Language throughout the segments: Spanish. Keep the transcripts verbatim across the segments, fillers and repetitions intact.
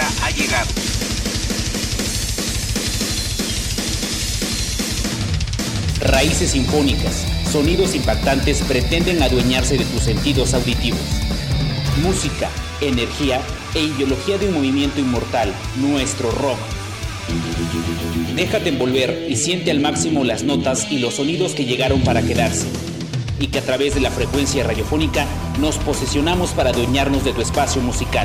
ha llegado. Raíces sinfónicas, sonidos impactantes pretenden adueñarse de tus sentidos auditivos. Música, energía e ideología de un movimiento inmortal, nuestro rock. Déjate envolver y siente al máximo las notas y los sonidos que llegaron para quedarse, y que a través de la frecuencia radiofónica nos posesionamos para adueñarnos de tu espacio musical.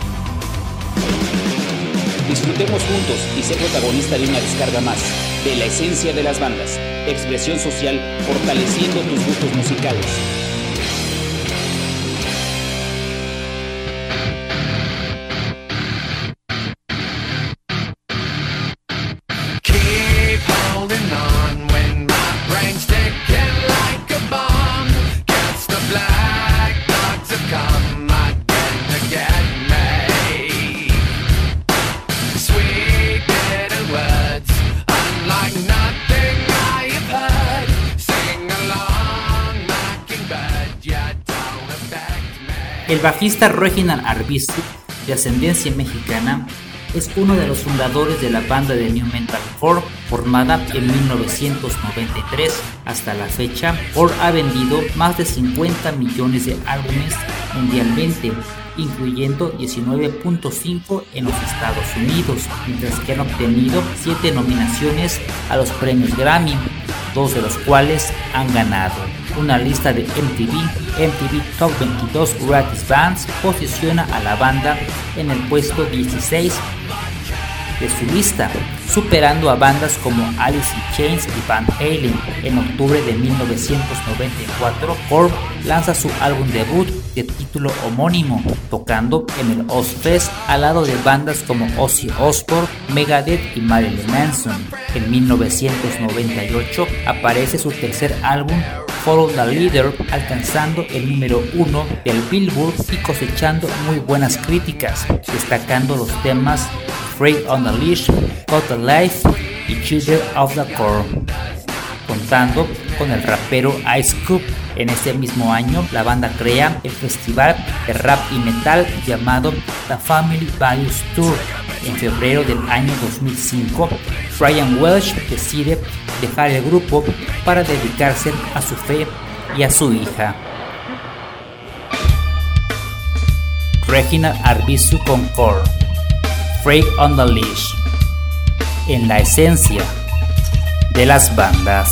Disfrutemos juntos y sé protagonista de una descarga más de la esencia de las bandas, expresión social fortaleciendo tus gustos musicales. El bajista Reginald Arvizu, de ascendencia mexicana, es uno de los fundadores de la banda de New Metalcore, formada en mil novecientos noventa y tres. Hasta la fecha, Korn ha vendido más de cincuenta millones de álbumes mundialmente, incluyendo diecinueve punto cinco en los Estados Unidos, mientras que han obtenido siete nominaciones a los premios Grammy, dos de los cuales han ganado. Una lista de M T V, M T V Top veintidós Greatest Bands, posiciona a la banda en el puesto dieciséis de su lista, superando a bandas como Alice in Chains y Van Halen. En octubre de mil novecientos noventa y cuatro, Korn lanza su álbum debut de título homónimo, tocando en el Ozzfest al lado de bandas como Ozzy Osbourne, Megadeth y Marilyn Manson. En mil novecientos noventa y ocho aparece su tercer álbum, Follow the Leader, alcanzando el número uno del Billboard y cosechando muy buenas críticas, destacando los temas Freak on the Leash, Got the Life y Children of the Corn, contando con el rapero Ice Cube. En ese mismo año, la banda crea el festival de rap y metal llamado The Family Values Tour. En febrero del año dos mil cinco, Brian Welch decide dejar el grupo para dedicarse a su fe y a su hija. Reginald Arvizu con Korn, Freak on the Leash, en la esencia de las bandas.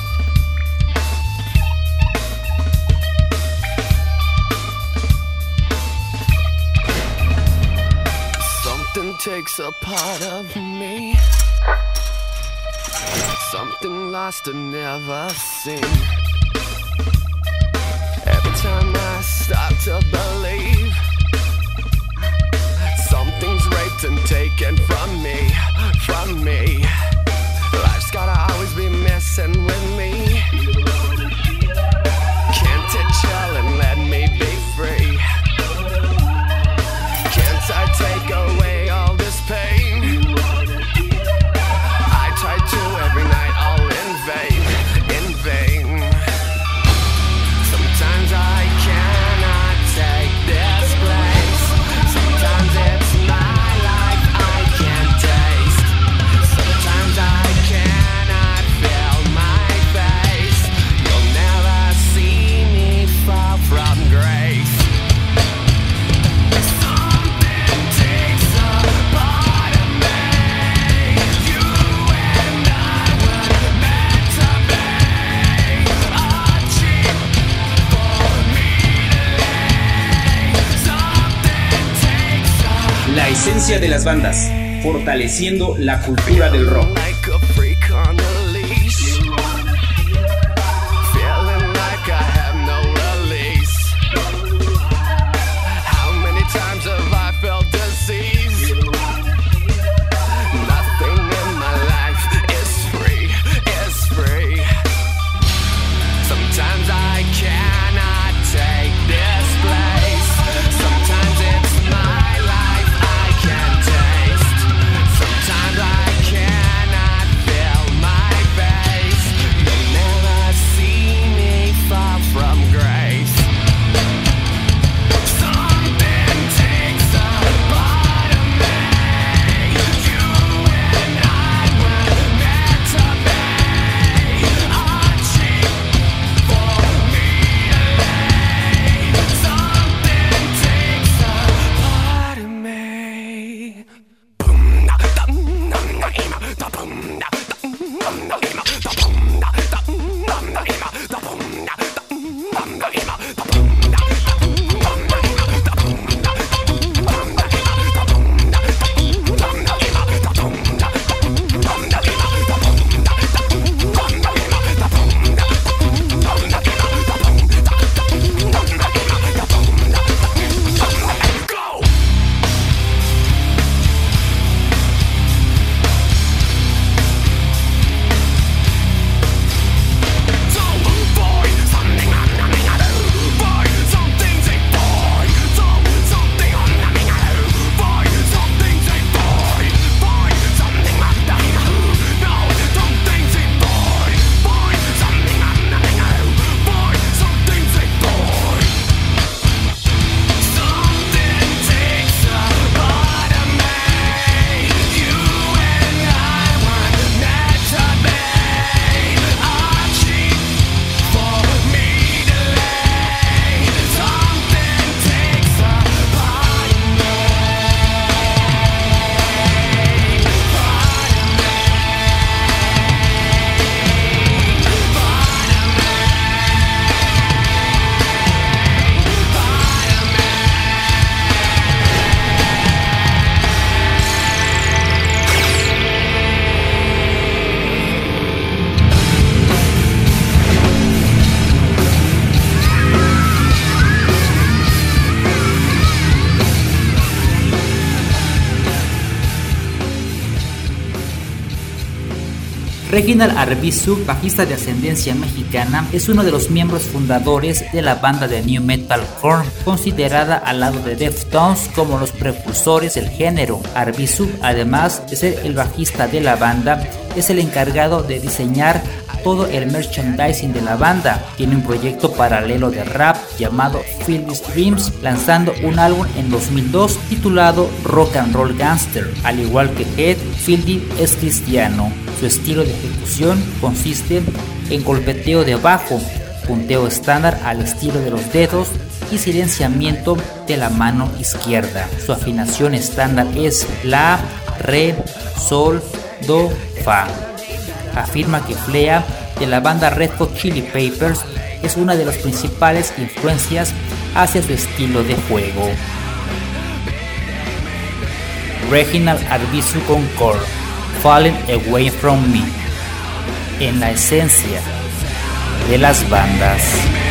Something takes a part of me, something lost and never seen. Every time I start to believe, something's raped and taken from me, from me. Life's gotta always be messing with me. Can't it chill and let me be free? Can't I take away all this pain? I try to every night, all in vain, in vain. Sometimes I cannot take this place. Sometimes it's my life I can't taste. Sometimes I cannot feel my face. You'll never see me fall from grace. Something takes a part of me. You and I were meant to be. A cheap for me to lay. Something takes a La esencia de las bandas, fortaleciendo la cultura del rock. like a freak on a leash. Feeling like I have no release. How many times have I felt disease? Nothing in my life is free, is free. Sometimes I cannot take this place. Sometimes it's my life I can't taste. Sometimes I cannot Reginald Arvizu, bajista de ascendencia mexicana, es uno de los miembros fundadores de la banda de New Metal Korn, considerada al lado de Deftones como los precursores del género. Arvizu, además de ser el bajista de la banda, es el encargado de diseñar todo el merchandising de la banda. Tiene un proyecto paralelo de rap llamado Fieldy's Dreams, lanzando un álbum en dos mil dos titulado Rock and Roll Gangster. Al igual que Head, Fieldy es cristiano. Su estilo de ejecución consiste en golpeteo de bajo, punteo estándar al estilo de los dedos y silenciamiento de la mano izquierda. Su afinación estándar es la, re, sol, do, fa. Afirma que Flea, de la banda Red Hot Chili Peppers, es una de las principales influencias hacia su estilo de juego. Reginald Arvizu con Korn, Falling Away From Me, en la esencia de las bandas.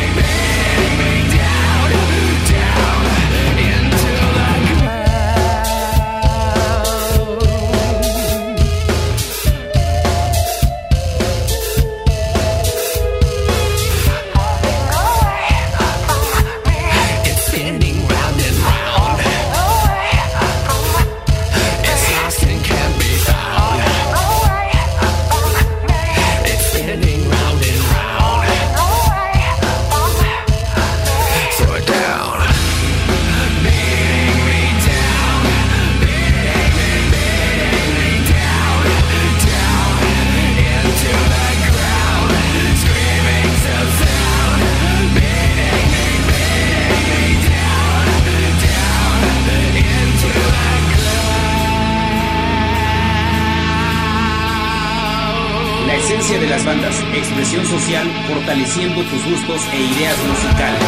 De las bandas, expresión social, fortaleciendo tus gustos e ideas musicales.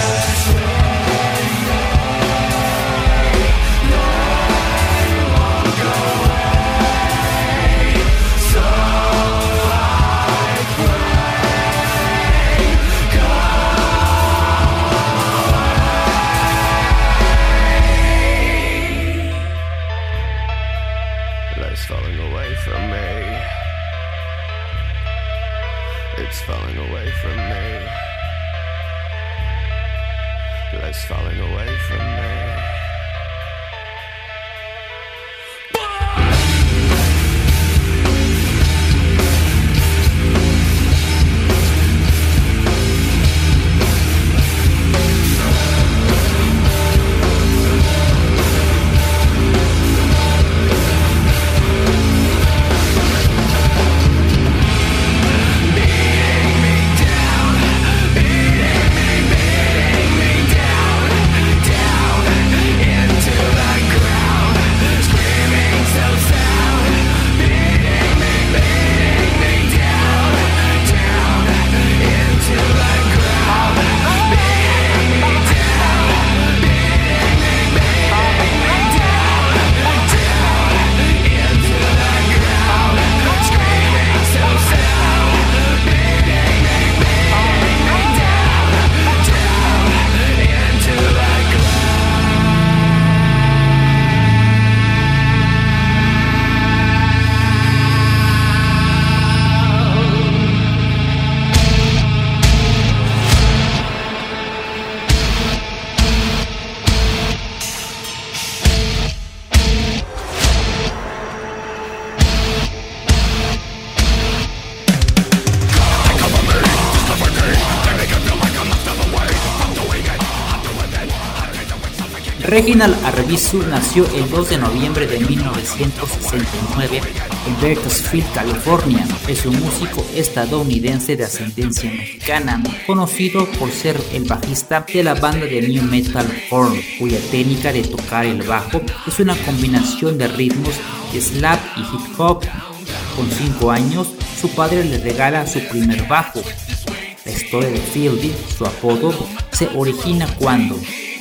Life's falling away from me. It's falling away from me. Life's falling away from me. Reginald Arvizu nació el dos de noviembre de mil novecientos sesenta y nueve en Bakersfield, California. Es un músico estadounidense de ascendencia mexicana, conocido por ser el bajista de la banda de New Metal Korn, cuya técnica de tocar el bajo es una combinación de ritmos de slap y hip hop. Con cinco años, su padre le regala su primer bajo. La historia de Fieldy, su apodo, se origina cuando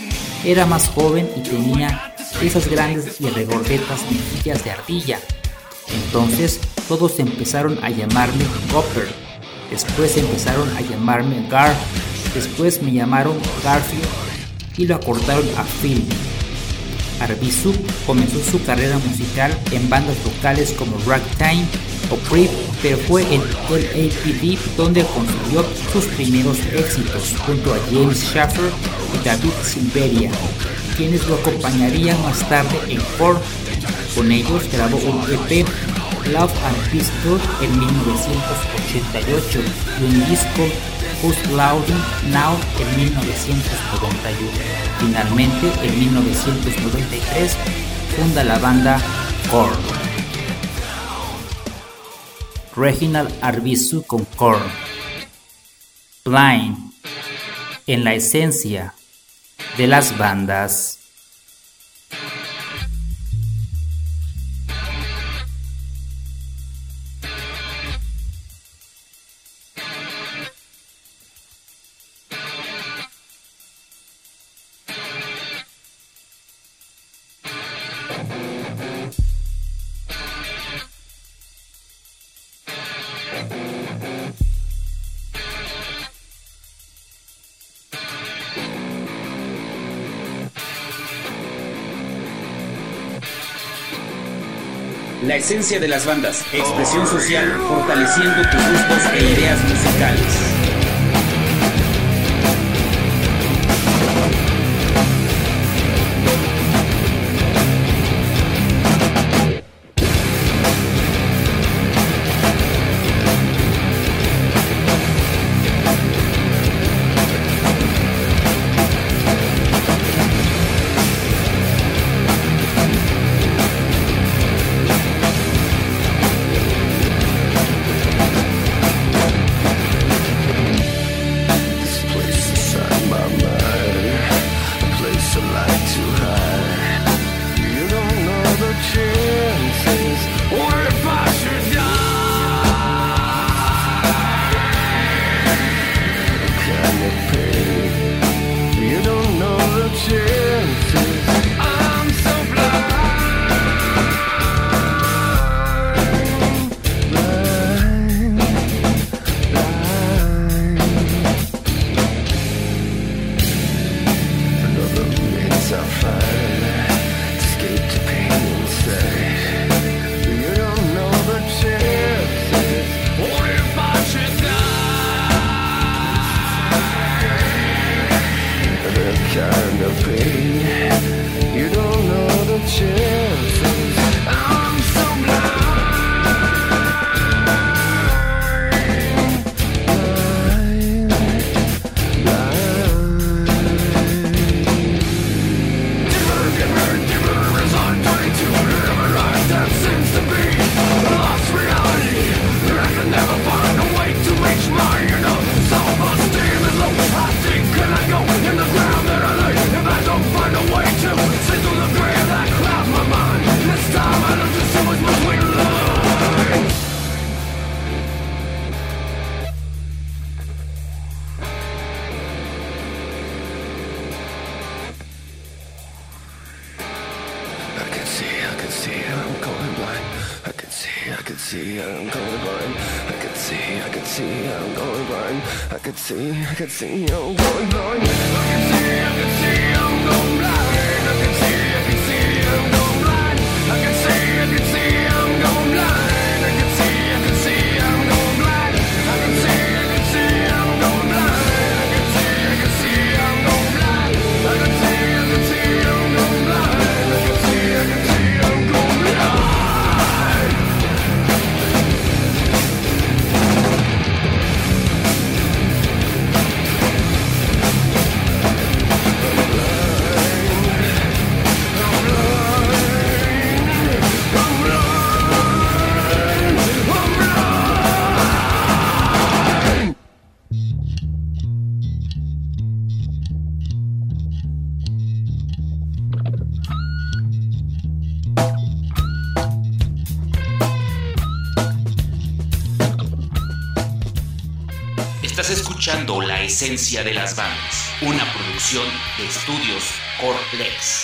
era más joven y tenía esas grandes y regordetas mejillas de ardilla. Entonces todos empezaron a llamarme Gopper, después empezaron a llamarme Gar, después me llamaron Garfield y lo acortaron a Fieldy. Arvizu comenzó su carrera musical en bandas locales como Ragtime o Creep, pero fue en L A P D donde consiguió sus primeros éxitos junto a James Schaffer y David Silveria, quienes lo acompañarían más tarde en Korn. Con ellos grabó un E P, Love and Peace Tour, en mil novecientos ochenta y ocho y un disco, Who's Louding Now, en mil novecientos noventa y uno. Finalmente, en mil novecientos noventa y tres, funda la banda Korn. Reginald Arvizu con Korn. Blind, en la esencia de las bandas. La esencia de las bandas, expresión social, fortaleciendo tus gustos e ideas musicales. Estás escuchando La Esencia de las Bandas, una producción de Estudios Corplex.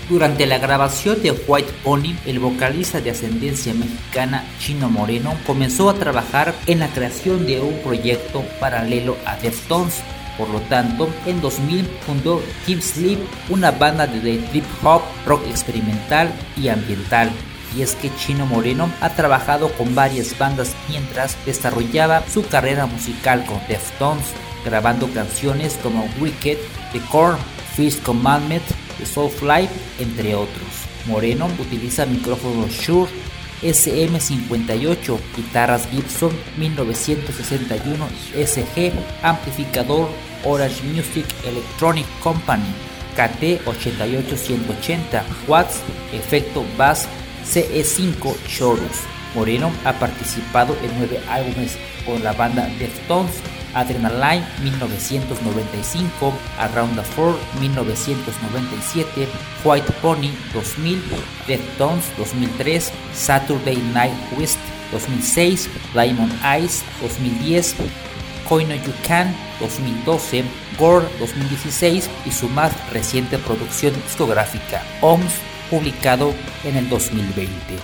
Durante la grabación de White Pony, el vocalista de ascendencia mexicana Chino Moreno comenzó a trabajar en la creación de un proyecto paralelo a Deftones. Por lo tanto, en dos mil fundó Keep Sleep, una banda de trip hop, rock experimental y ambiental. Y es que Chino Moreno ha trabajado con varias bandas mientras desarrollaba su carrera musical con Deftones, grabando canciones como Wicked, The Core, Fifth Commandment, The Soulfly, entre otros. Moreno utiliza micrófonos Shure S M cincuenta y ocho, guitarras Gibson mil novecientos sesenta y uno S G, amplificador Orange Music Electronic Company K T ochenta y ocho ciento ochenta watts, efecto bass C E cinco Chorus. Moreno ha participado en nueve álbumes con la banda Deftones: Adrenaline mil novecientos noventa y cinco, Around the Fur mil novecientos noventa y siete, White Pony dos mil, Deftones dos mil tres, Saturday Night West dos mil seis, Diamond Eyes dos mil diez, Koino You Can dos mil doce, Gore dos mil dieciséis y su más reciente producción discográfica, O M S, publicado en el dos mil veinte.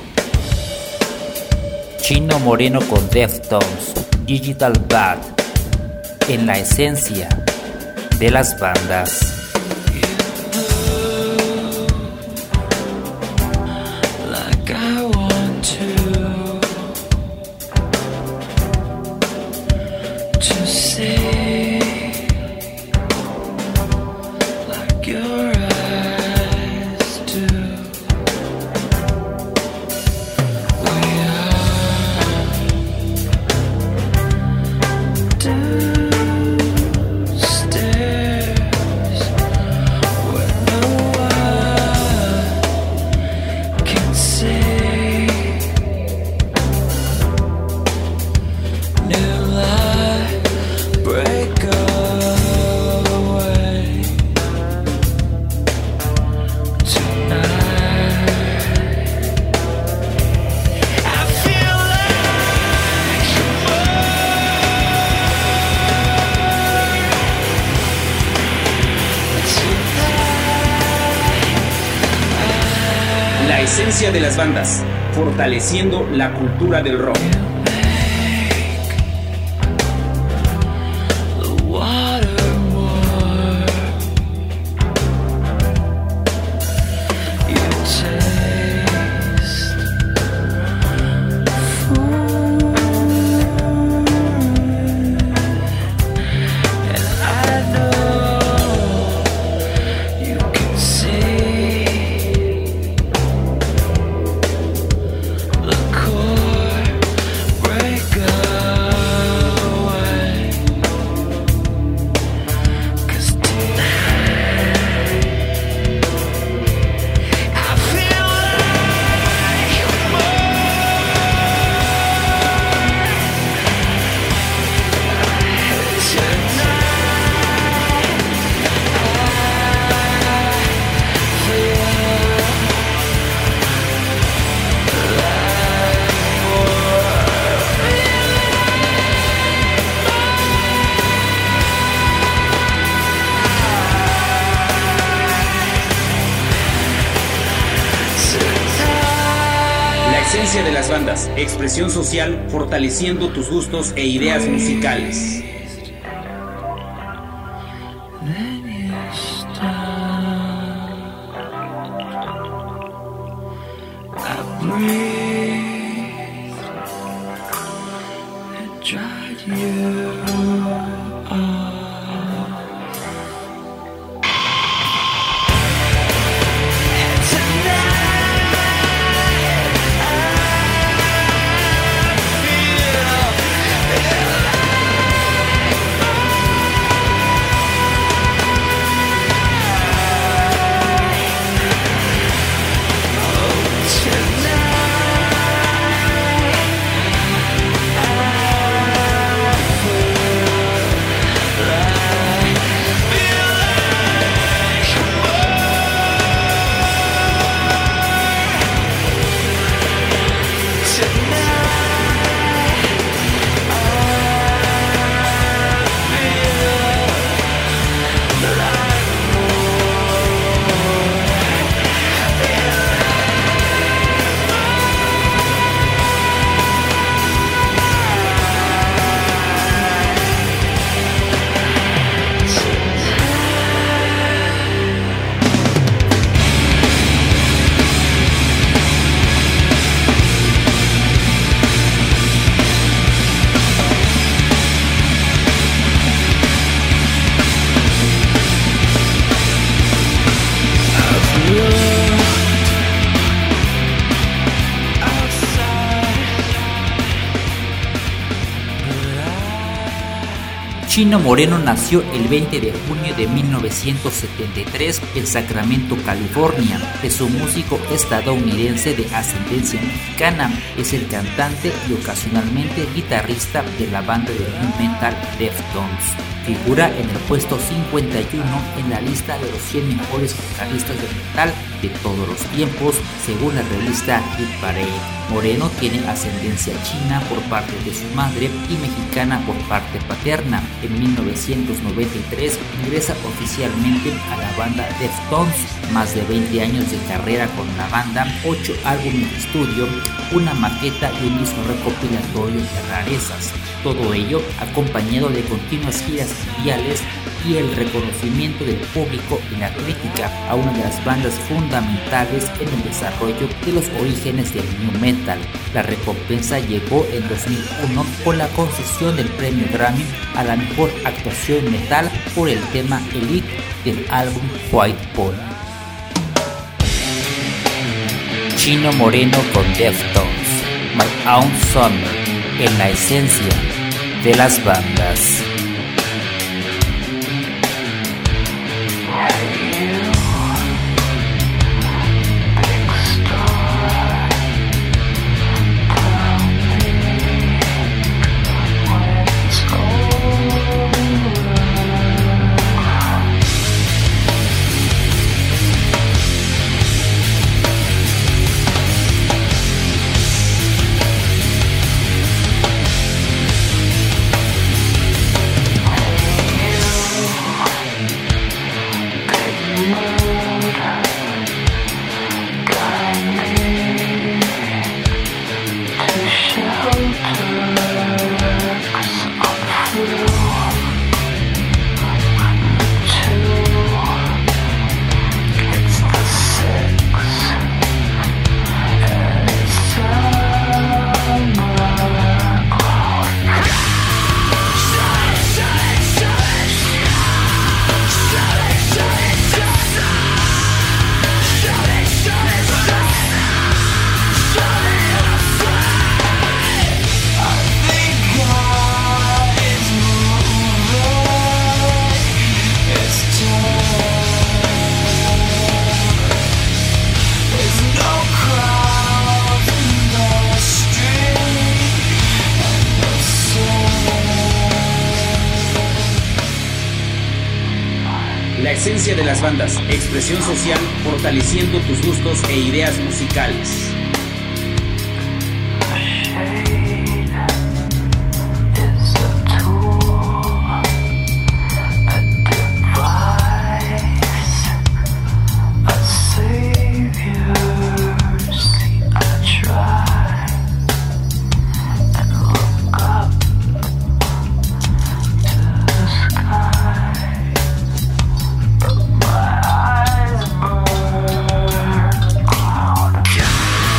Chino Moreno con Deftones, Digital Bad, en la esencia de las bandas. La esencia de las bandas, fortaleciendo la cultura del rock. Esencia de las bandas, expresión social, fortaleciendo tus gustos e ideas musicales. Life Chino Moreno nació el veinte de junio de mil novecientos setenta y tres en Sacramento, California. Es un músico estadounidense de ascendencia mexicana. Es el cantante y ocasionalmente guitarrista de la banda de nu metal Deftones. Figura en el puesto cincuenta y uno en la lista de los cien mejores vocalistas de metal de todos los tiempos, según la revista Hit Parade. Moreno tiene ascendencia china por parte de su madre y mexicana por parte paterna. En mil novecientos noventa y tres ingresa oficialmente a la banda Deftones. Más de veinte años de carrera con la banda, ocho álbumes de estudio, una maqueta y un disco recopilatorio de rarezas. Todo ello acompañado de continuas giras mundiales y el reconocimiento del público y la crítica a una de las bandas fundamentales en el desarrollo de los orígenes del nu metal. La recompensa llegó en dos mil uno con la concesión del premio Grammy a la mejor actuación metal por el tema Elite del álbum White Pony. Chino Moreno con Deftones, My Own Summer, en la esencia de las bandas. La esencia de las bandas, expresión social, fortaleciendo tus gustos e ideas musicales. Yeah.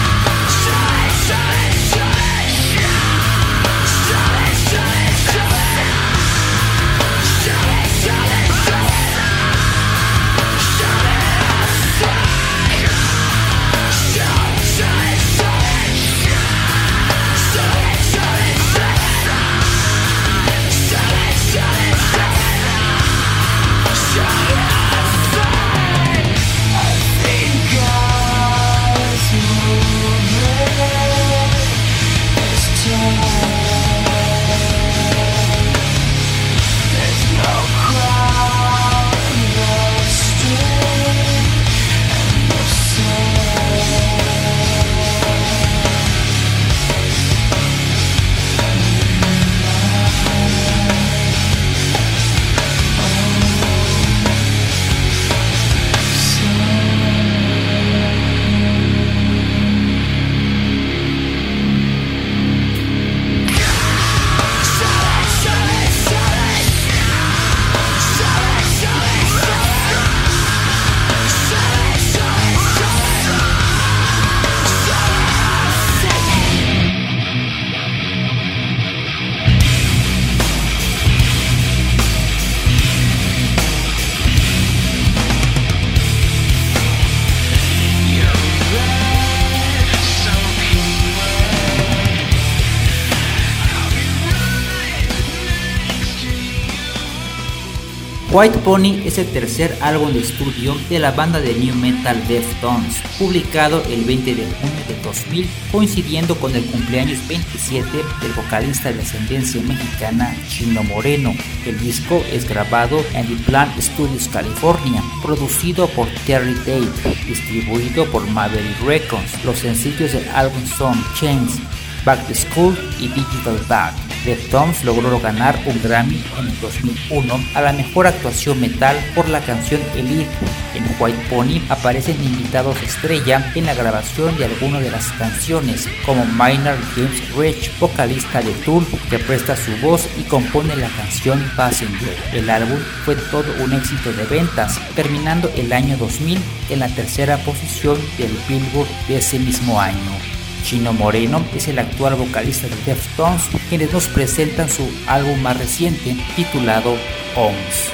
White Pony es el tercer álbum de estudio de la banda de new metal Deftones, publicado el veinte de junio de dos mil, coincidiendo con el cumpleaños veintisiete del vocalista de ascendencia mexicana Chino Moreno. El disco es grabado en The Plant Studios, California, producido por Terry Tate, distribuido por Maverick Records. Los sencillos del álbum son Chains, Back to School y Digital Bag. Deftones logró ganar un Grammy en el dos mil uno a la mejor actuación metal por la canción Elite. En White Pony aparecen invitados estrella en la grabación de algunas de las canciones, como Maynard James Rich, vocalista de Tool, que presta su voz y compone la canción Passenger. El álbum fue todo un éxito de ventas, terminando el año dos mil en la tercera posición del Billboard de ese mismo año. Chino Moreno es el actual vocalista de Deftones, quienes nos presentan su álbum más reciente titulado O M S.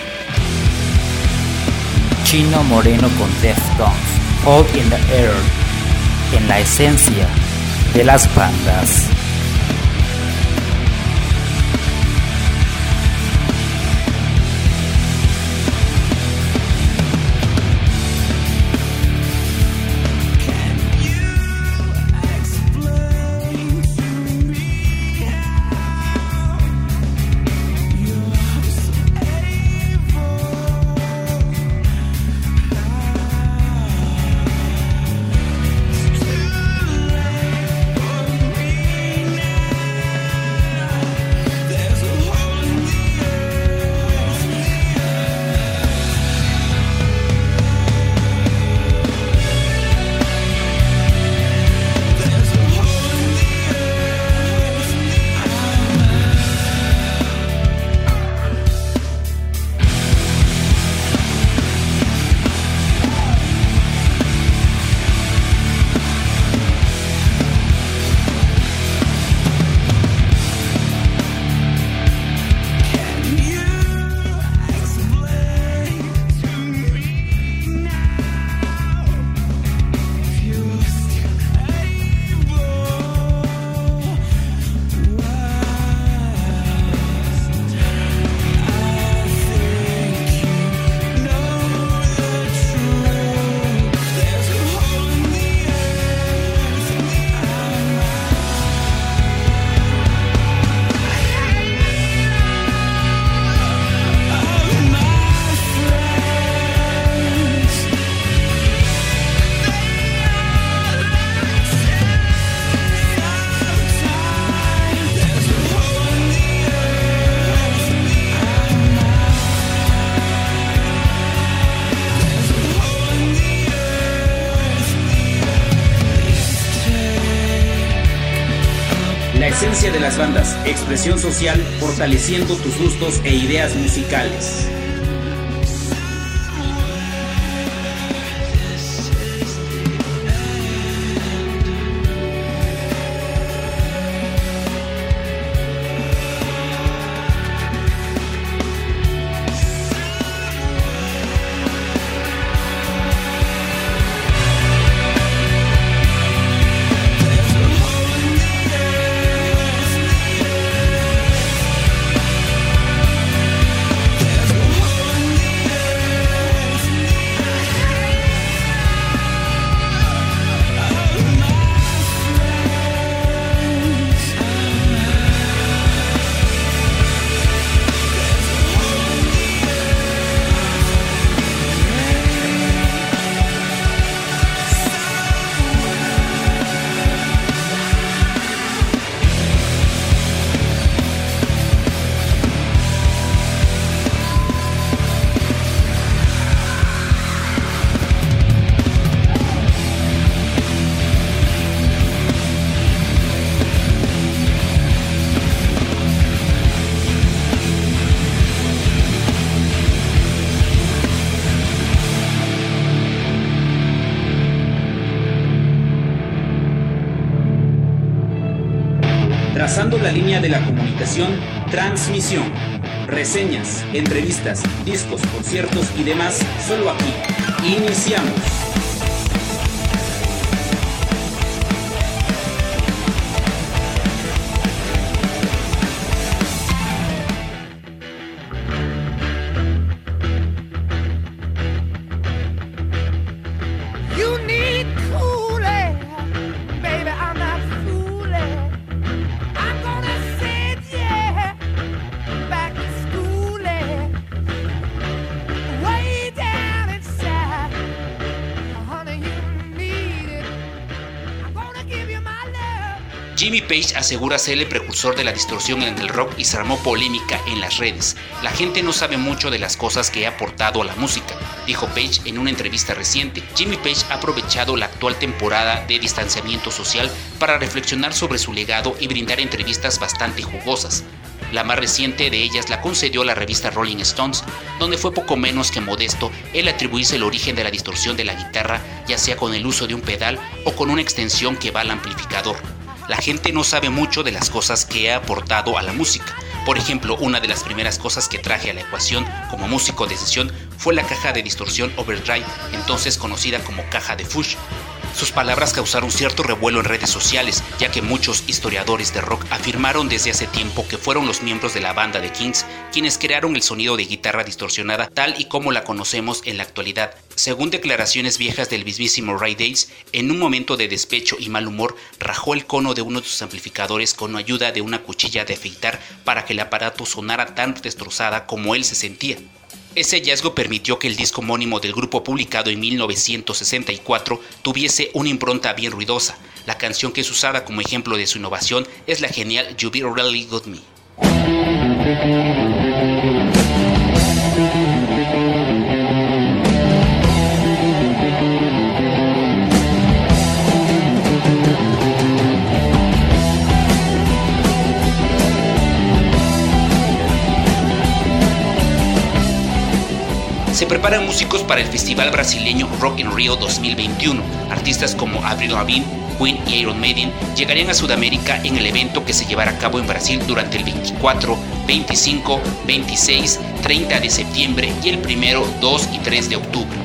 Chino Moreno con Deftones, Hold in the Air, en la esencia de las bandas. La esencia de las bandas, expresión social, fortaleciendo tus gustos e ideas musicales. Trazando la línea de la comunicación, transmisión, reseñas, entrevistas, discos, conciertos y demás, solo aquí. Iniciamos. Jimmy Page asegura ser el precursor de la distorsión en el rock y se armó polémica en las redes. La gente no sabe mucho de las cosas que ha aportado a la música, dijo Page en una entrevista reciente. Jimmy Page ha aprovechado la actual temporada de distanciamiento social para reflexionar sobre su legado y brindar entrevistas bastante jugosas. La más reciente de ellas la concedió la revista Rolling Stones, donde fue poco menos que modesto el atribuirse el origen de la distorsión de la guitarra, ya sea con el uso de un pedal o con una extensión que va al amplificador. La gente no sabe mucho de las cosas que ha aportado a la música. Por ejemplo, una de las primeras cosas que traje a la ecuación como músico de sesión fue la caja de distorsión Overdrive, entonces conocida como caja de Fuchs. Sus palabras causaron cierto revuelo en redes sociales, ya que muchos historiadores de rock afirmaron desde hace tiempo que fueron los miembros de la banda de Kings quienes crearon el sonido de guitarra distorsionada tal y como la conocemos en la actualidad. Según declaraciones viejas del mismísimo Ray Davies, en un momento de despecho y mal humor, rajó el cono de uno de sus amplificadores con ayuda de una cuchilla de afeitar para que el aparato sonara tan destrozada como él se sentía. Ese hallazgo permitió que el disco homónimo del grupo, publicado en mil novecientos sesenta y cuatro, tuviese una impronta bien ruidosa. La canción que es usada como ejemplo de su innovación es la genial You Be Really Got Me. Se preparan músicos para el festival brasileño Rock in Rio dos mil veintiuno. Artistas como Avril Lavigne, Queen y Iron Maiden llegarían a Sudamérica en el evento que se llevará a cabo en Brasil durante el veinticuatro, veinticinco, veintiséis, treinta de septiembre y el primero, dos y tres de octubre.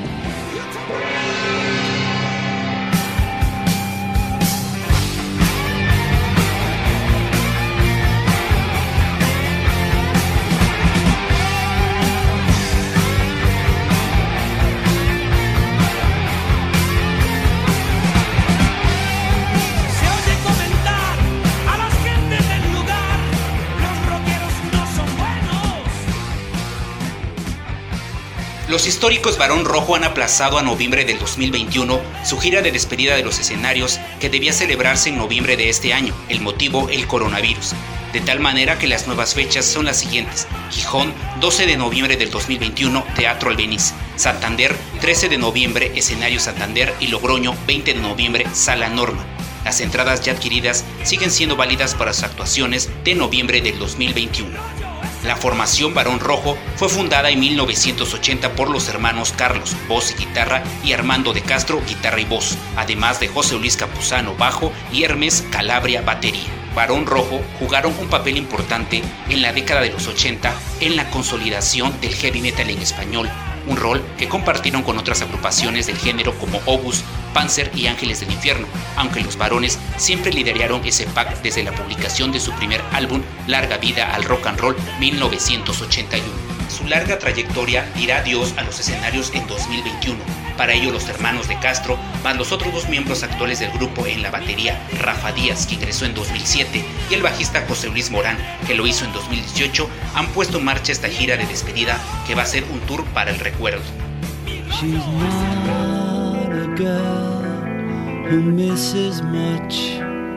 Los históricos Barón Rojo han aplazado a noviembre del dos mil veintiuno su gira de despedida de los escenarios que debía celebrarse en noviembre de este año, el motivo el coronavirus. De tal manera que las nuevas fechas son las siguientes: Gijón, doce de noviembre del dos mil veintiuno, Teatro Albeniz; Santander, trece de noviembre, Escenario Santander; y Logroño, veinte de noviembre, Sala Norma. Las entradas ya adquiridas siguen siendo válidas para sus actuaciones de noviembre del dos mil veintiuno. La formación Barón Rojo fue fundada en mil novecientos ochenta por los hermanos Carlos, voz y guitarra, y Armando de Castro, guitarra y voz, además de José Luis Campuzano, bajo, y Hermes Calabria, batería. Barón Rojo jugaron un papel importante en la década de los ochenta en la consolidación del heavy metal en español, un rol que compartieron con otras agrupaciones del género como Obús, Panzer y Ángeles del Infierno, aunque los Barones siempre lideraron ese pack desde la publicación de su primer álbum Larga Vida al Rock and Roll mil novecientos ochenta y uno. Su larga trayectoria dirá adiós a los escenarios en dos mil veintiuno. Para ello, los hermanos de Castro, más los otros dos miembros actuales del grupo en la batería, Rafa Díaz, que ingresó en dos mil siete, y el bajista José Luis Morán, que lo hizo en dos mil dieciocho, han puesto en marcha esta gira de despedida que va a ser un tour para el recuerdo. She's not a girl who misses much.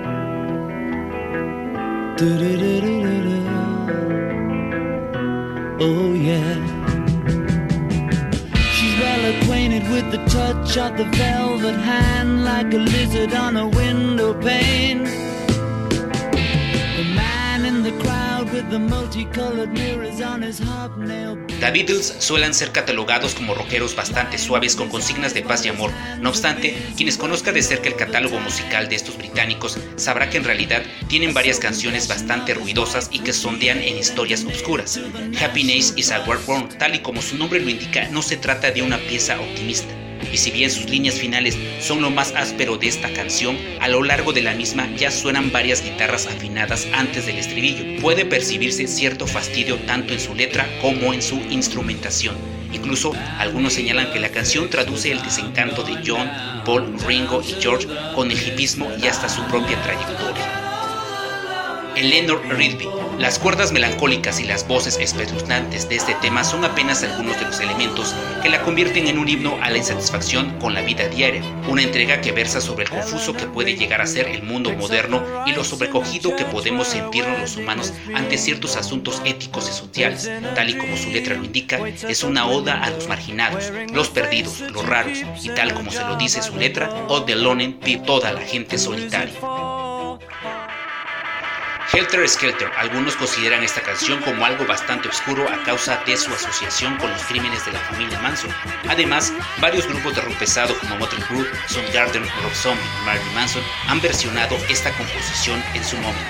Du-du-du-du-du-du. Oh yeah. She's well acquainted with the touch of the velvet hand, like a lizard on a window pane. The man in the crowd with the multicolored mirrors on his hobnail. The Beatles suelen ser catalogados como rockeros bastante suaves con consignas de paz y amor. No obstante, quienes conozcan de cerca el catálogo musical de estos británicos sabrá que en realidad tienen varias canciones bastante ruidosas y que sondean en historias oscuras. Happiness is a War Born, tal y como su nombre lo indica, no se trata de una pieza optimista. Y si bien sus líneas finales son lo más áspero de esta canción, a lo largo de la misma ya suenan varias guitarras afinadas antes del estribillo. Puede percibirse cierto fastidio tanto en su letra como en su instrumentación. Incluso algunos señalan que la canción traduce el desencanto de John, Paul, Ringo y George con el hipismo y hasta su propia trayectoria. Eleanor Rigby. Las cuerdas melancólicas y las voces espeluznantes de este tema son apenas algunos de los elementos que la convierten en un himno a la insatisfacción con la vida diaria, una entrega que versa sobre el confuso que puede llegar a ser el mundo moderno y lo sobrecogido que podemos sentirnos los humanos ante ciertos asuntos éticos y sociales. Tal y como su letra lo indica, es una oda a los marginados, los perdidos, los raros, y tal como se lo dice su letra, All the Lone People, toda la gente solitaria. Helter Skelter. Algunos consideran esta canción como algo bastante oscuro a causa de su asociación con los crímenes de la familia Manson. Además, varios grupos de rock pesado como Motley Crue, Soundgarden, Rob Zombie y Marilyn Manson han versionado esta composición en su momento.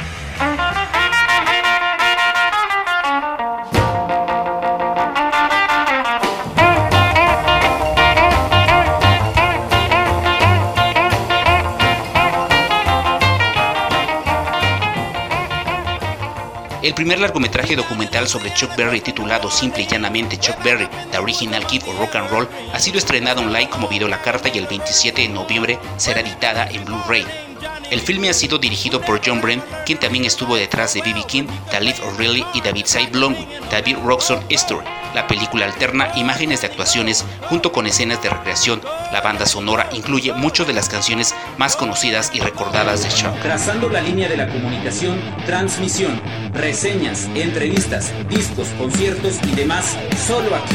El primer largometraje documental sobre Chuck Berry, titulado simple y llanamente Chuck Berry, The Original Kid of Rock and Roll, ha sido estrenado online como video la carta y el veintisiete de noviembre será editada en Blu-ray. El filme ha sido dirigido por John Brent, quien también estuvo detrás de B B King, The Life O'Reilly y David Cy Blomwick, David Roxon History. La película alterna imágenes de actuaciones junto con escenas de recreación. La banda sonora incluye muchas de las canciones más conocidas y recordadas de Chuck. Trazando la línea de la comunicación, transmisión, reseñas, entrevistas, discos, conciertos y demás, solo aquí.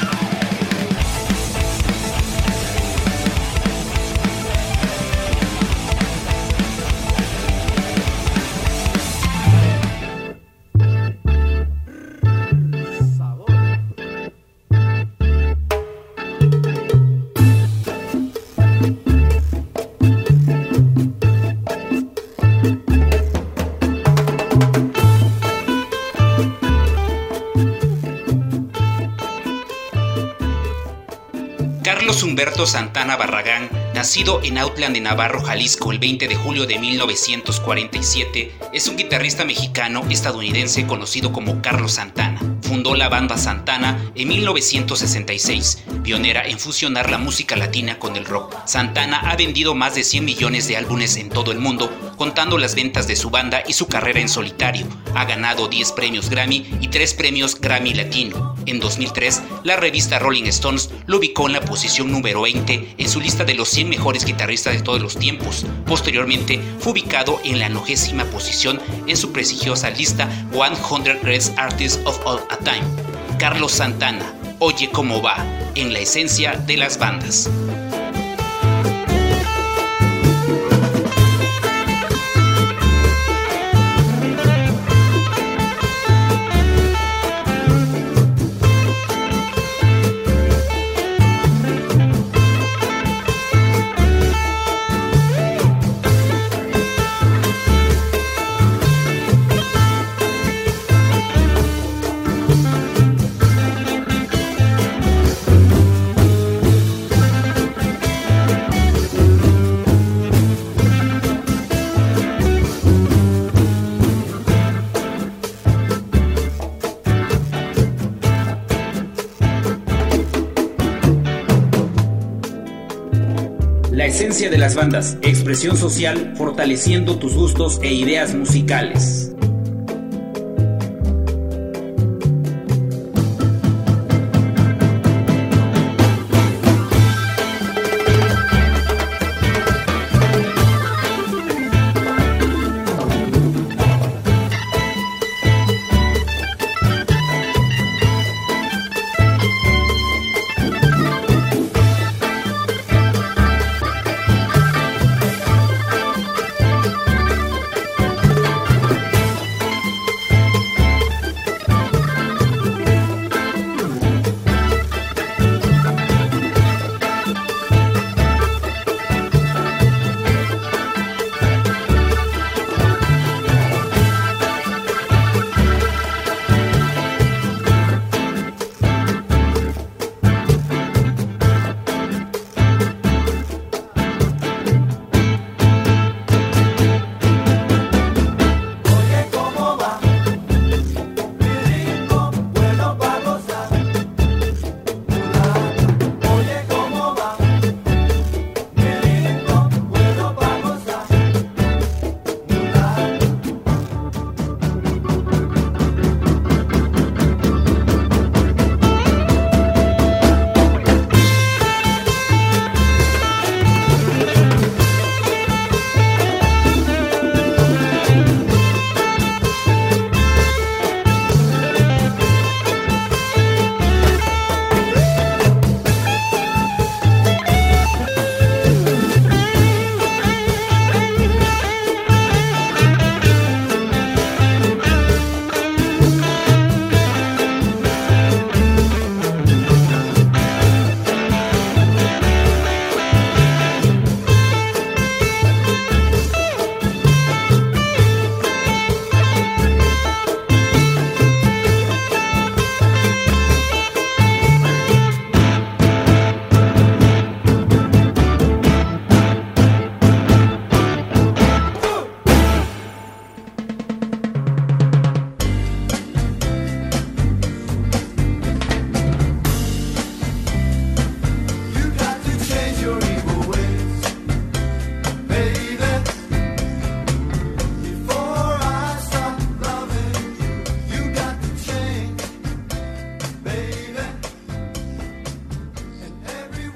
Carlos Humberto Santana Barragán, nacido en Autlán de Navarro, Jalisco, el veinte de julio de mil novecientos cuarenta y siete, es un guitarrista mexicano-estadounidense conocido como Carlos Santana. Fundó la banda Santana en mil novecientos sesenta y seis, pionera en fusionar la música latina con el rock. Santana ha vendido más de cien millones de álbumes en todo el mundo, contando las ventas de su banda y su carrera en solitario. Ha ganado diez premios Grammy y tres premios Grammy Latino. En dos mil tres, la revista Rolling Stones lo ubicó en la posición número veinte en su lista de los cien mejores guitarristas de todos los tiempos. Posteriormente, fue ubicado en la nogésima posición en su prestigiosa lista cien Greatest Artists of All Time. Carlos Santana, Oye Cómo Va, en la esencia de las bandas. La esencia de las bandas, expresión social, fortaleciendo tus gustos e ideas musicales.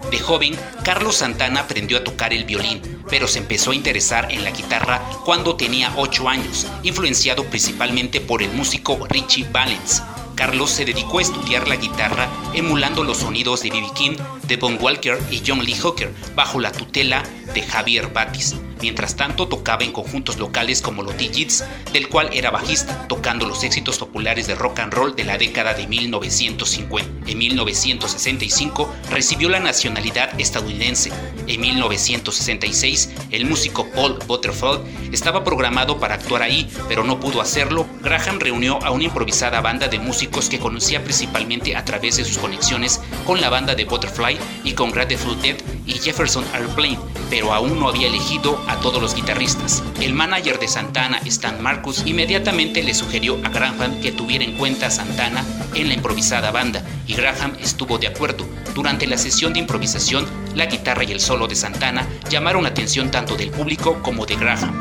De joven, Carlos Santana aprendió a tocar el violín, pero se empezó a interesar en la guitarra cuando tenía ocho años, influenciado principalmente por el músico Ritchie Valens. Carlos se dedicó a estudiar la guitarra emulando los sonidos de B B King, Devon Walker y John Lee Hooker bajo la tutela de Javier Batis. Mientras tanto, tocaba en conjuntos locales como los Digits, del cual era bajista, tocando los éxitos populares de rock and roll de la década de mil novecientos cincuenta. En mil novecientos sesenta y cinco recibió la nacionalidad estadounidense. En mil novecientos sesenta y seis, el músico Paul Butterfield estaba programado para actuar ahí, pero no pudo hacerlo. Graham reunió a una improvisada banda de músicos que conocía principalmente a través de sus conexiones con la banda de Butterfly y con Grateful Dead y Jefferson Airplane, pero aún no había elegido a todos los guitarristas. El manager de Santana, Stan Marcus, inmediatamente le sugirió a Graham que tuviera en cuenta a Santana en la improvisada banda, y Graham estuvo de acuerdo. Durante la sesión de improvisación, la guitarra y el solo de Santana llamaron la atención tanto del público como de Graham.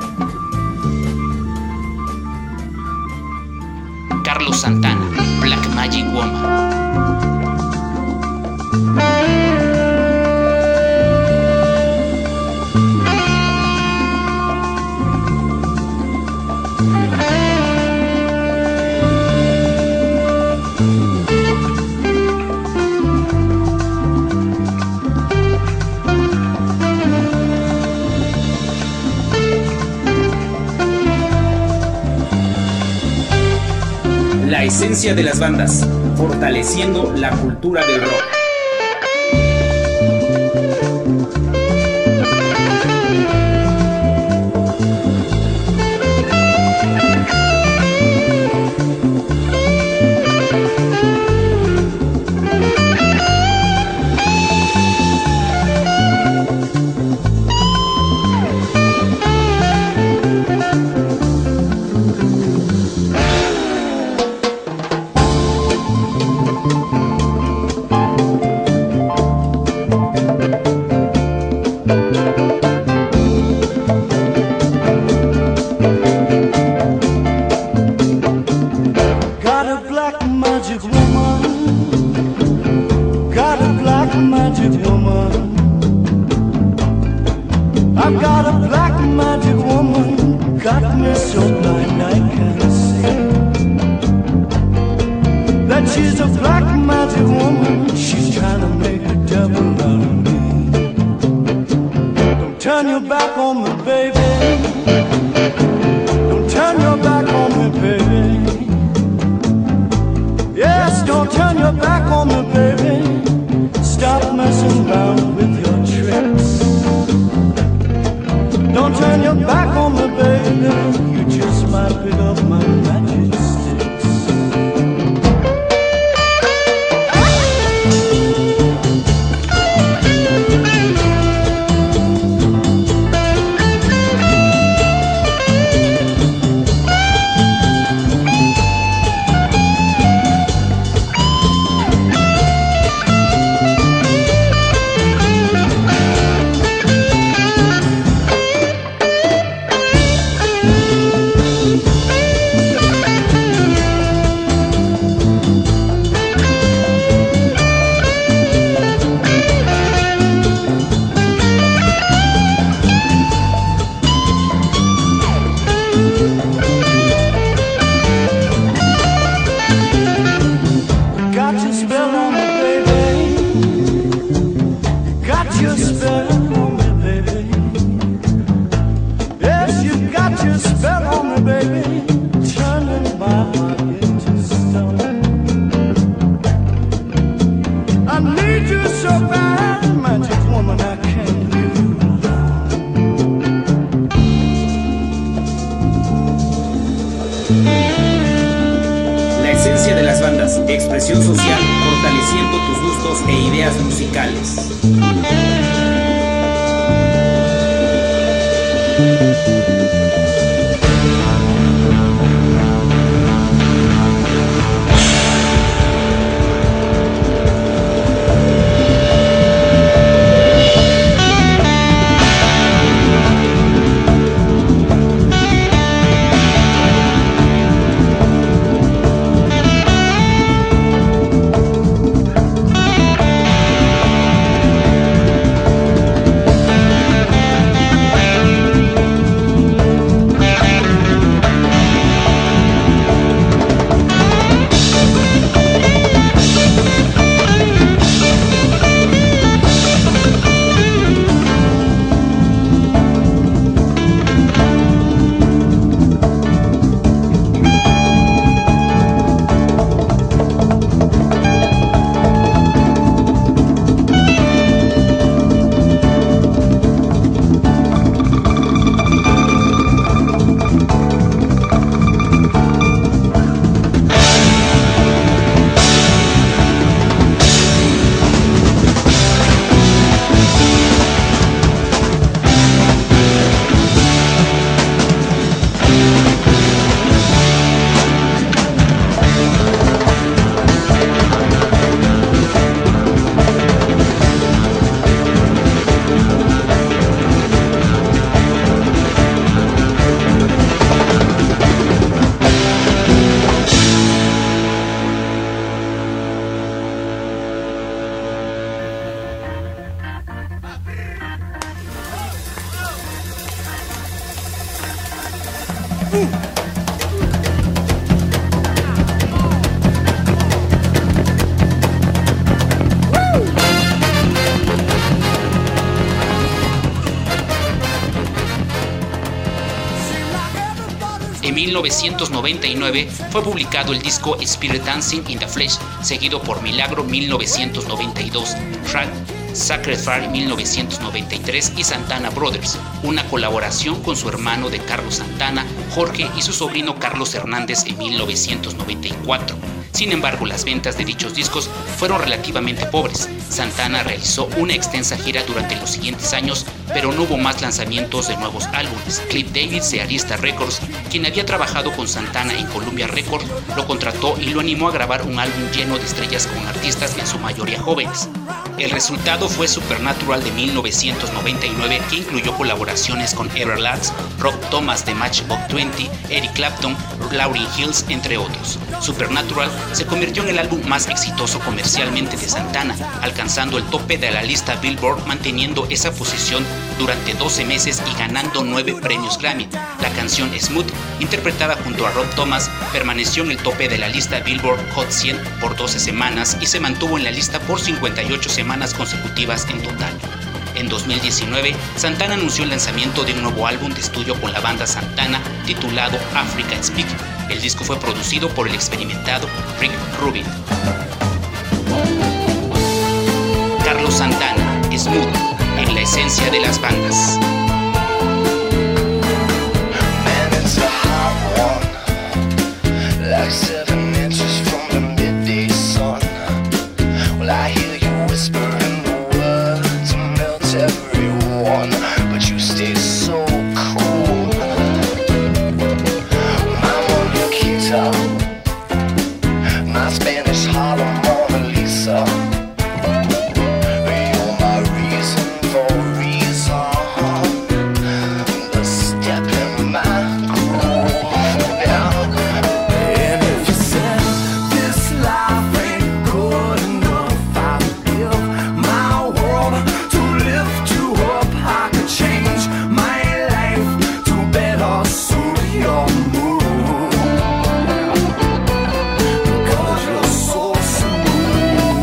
Carlos Santana, Black Magic Woman. La esencia de las bandas, fortaleciendo la cultura del rock. Expresión social, fortaleciendo tus gustos e ideas musicales. mil novecientos noventa y nueve fue publicado el disco Spirit Dancing in the Flesh, seguido por Milagro mil novecientos noventa y dos, Track Sacred Fire mil novecientos noventa y tres y Santana Brothers, una colaboración con su hermano de Carlos Santana, Jorge, y su sobrino Carlos Hernández en mil novecientos noventa y cuatro. Sin embargo, las ventas de dichos discos fueron relativamente pobres. Santana realizó una extensa gira durante los siguientes años, pero no hubo más lanzamientos de nuevos álbumes. Cliff Davis de Arista Records, quien había trabajado con Santana en Columbia Records, lo contrató y lo animó a grabar un álbum lleno de estrellas con artistas en su mayoría jóvenes. El resultado fue Supernatural de mil novecientos noventa y nueve, que incluyó colaboraciones con Everlast, Rob Thomas de Matchbox veinte, Eric Clapton, Lauryn Hills, entre otros. Supernatural se convirtió en el álbum más exitoso comercialmente de Santana, alcanzando el tope de la lista Billboard, manteniendo esa posición durante doce meses y ganando nueve premios Grammy. La canción Smooth, interpretada junto a Rob Thomas, permaneció en el tope de la lista Billboard Hot cien por doce semanas y se mantuvo en la lista por cincuenta y ocho semanas consecutivas en total. En dos mil diecinueve, Santana anunció el lanzamiento de un nuevo álbum de estudio con la banda Santana titulado Africa Speak. El disco fue producido por el experimentado Rick Rubin. Carlos Santana, Smooth, en la esencia de las bandas. Man, it's a hot one, like seven inches from the midday sun. Well, I hear you whispering the words to melt everyone, but you stay so cool. I'm on your guitar, my Spanish Harlem Mona Lisa. You're my reason for reason, the step in my groove. And if you said this life ain't good enough, I'd give my world to lift you up. I could change my life to better suit your mood, because you're so smooth.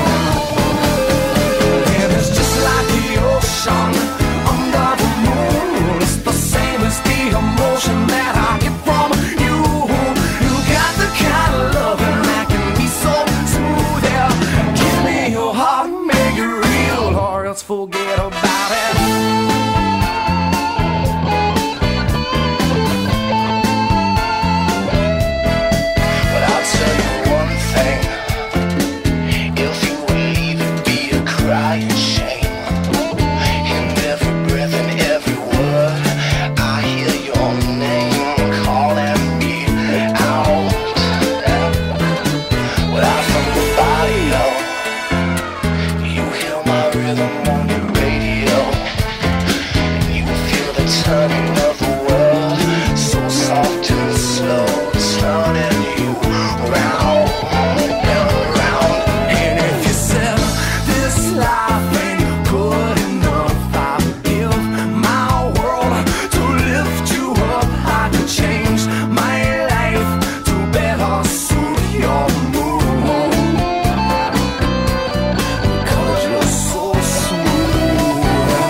And it's just like the ocean under the moon. It's the same as the emotion that I get from you. You got the kind of loving that can be so smooth. Yeah, give me your heart, make it real, or else forget about it. But I'll tell you one thing, if you would leave it be a crying shame. In every breath and every word, I hear your name calling me out. Without from the body, oh, you hear my rhythm on your radio, and you feel the turning of the world, so soft and slow, turning you round and round. And if you said this life ain't good enough, I'd give my world to lift you up. I could change my life to better suit your mood, because you're so smooth.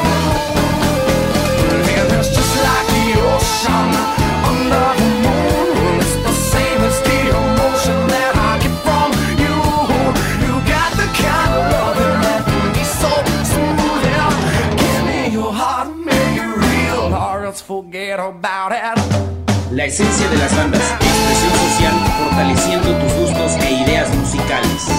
And it's just like the ocean under the moon. It's the same as the emotion that I get from you. You got the kind of loving that can be so smooth. Yeah, give me your heart, make it real, or else forget about it. La esencia de las bandas, expresión social, fortaleciendo tus gustos e ideas musicales.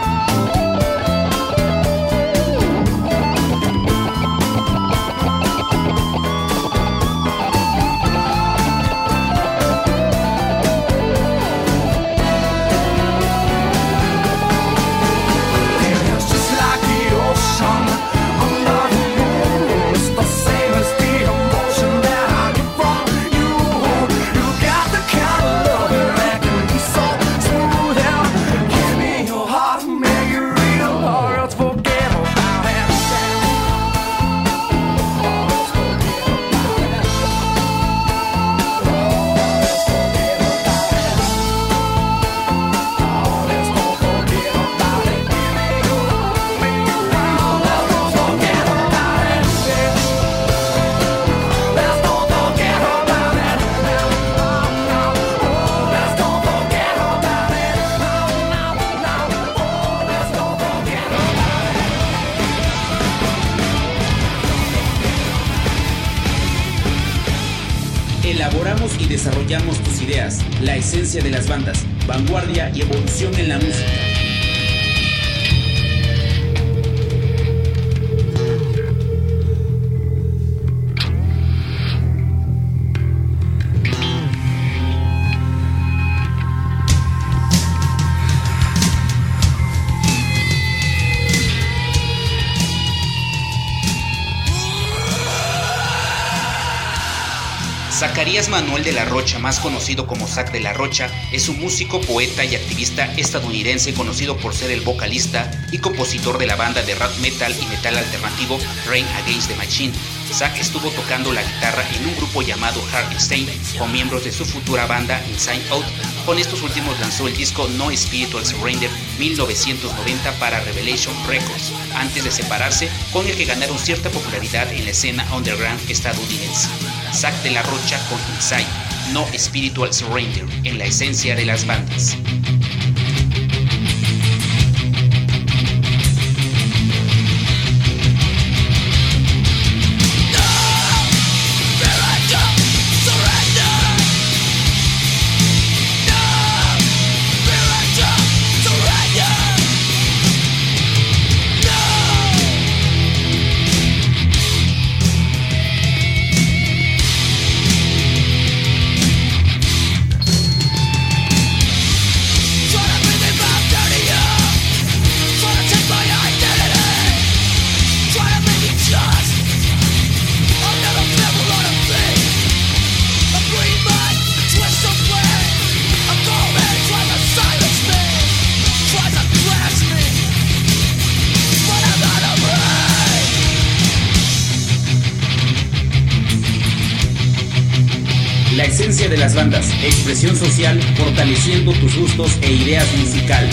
It's just like the ocean under the moon. It's the same as the emotion that I get from you. You got the kind of loving that can be so smooth. Yeah, give me your heart. y desarrollamos tus ideas. La esencia de las bandas, vanguardia y evolución en la música. Zacarías Manuel de la Rocha, más conocido como Zack de la Rocha, es un músico, poeta y activista estadounidense conocido por ser el vocalista y compositor de la banda de rap metal y metal alternativo Rage Against the Machine. Zack estuvo tocando la guitarra en un grupo llamado Hardstein con miembros de su futura banda Inside Out. Con estos últimos lanzó el disco No Spiritual Surrender mil novecientos noventa para Revelation Records, antes de separarse, con el que ganaron cierta popularidad en la escena underground estadounidense. Zack de la Rocha con Inside, No Spiritual Surrender, en la esencia de las bandas. La esencia de las bandas, expresión social, fortaleciendo tus gustos e ideas musicales.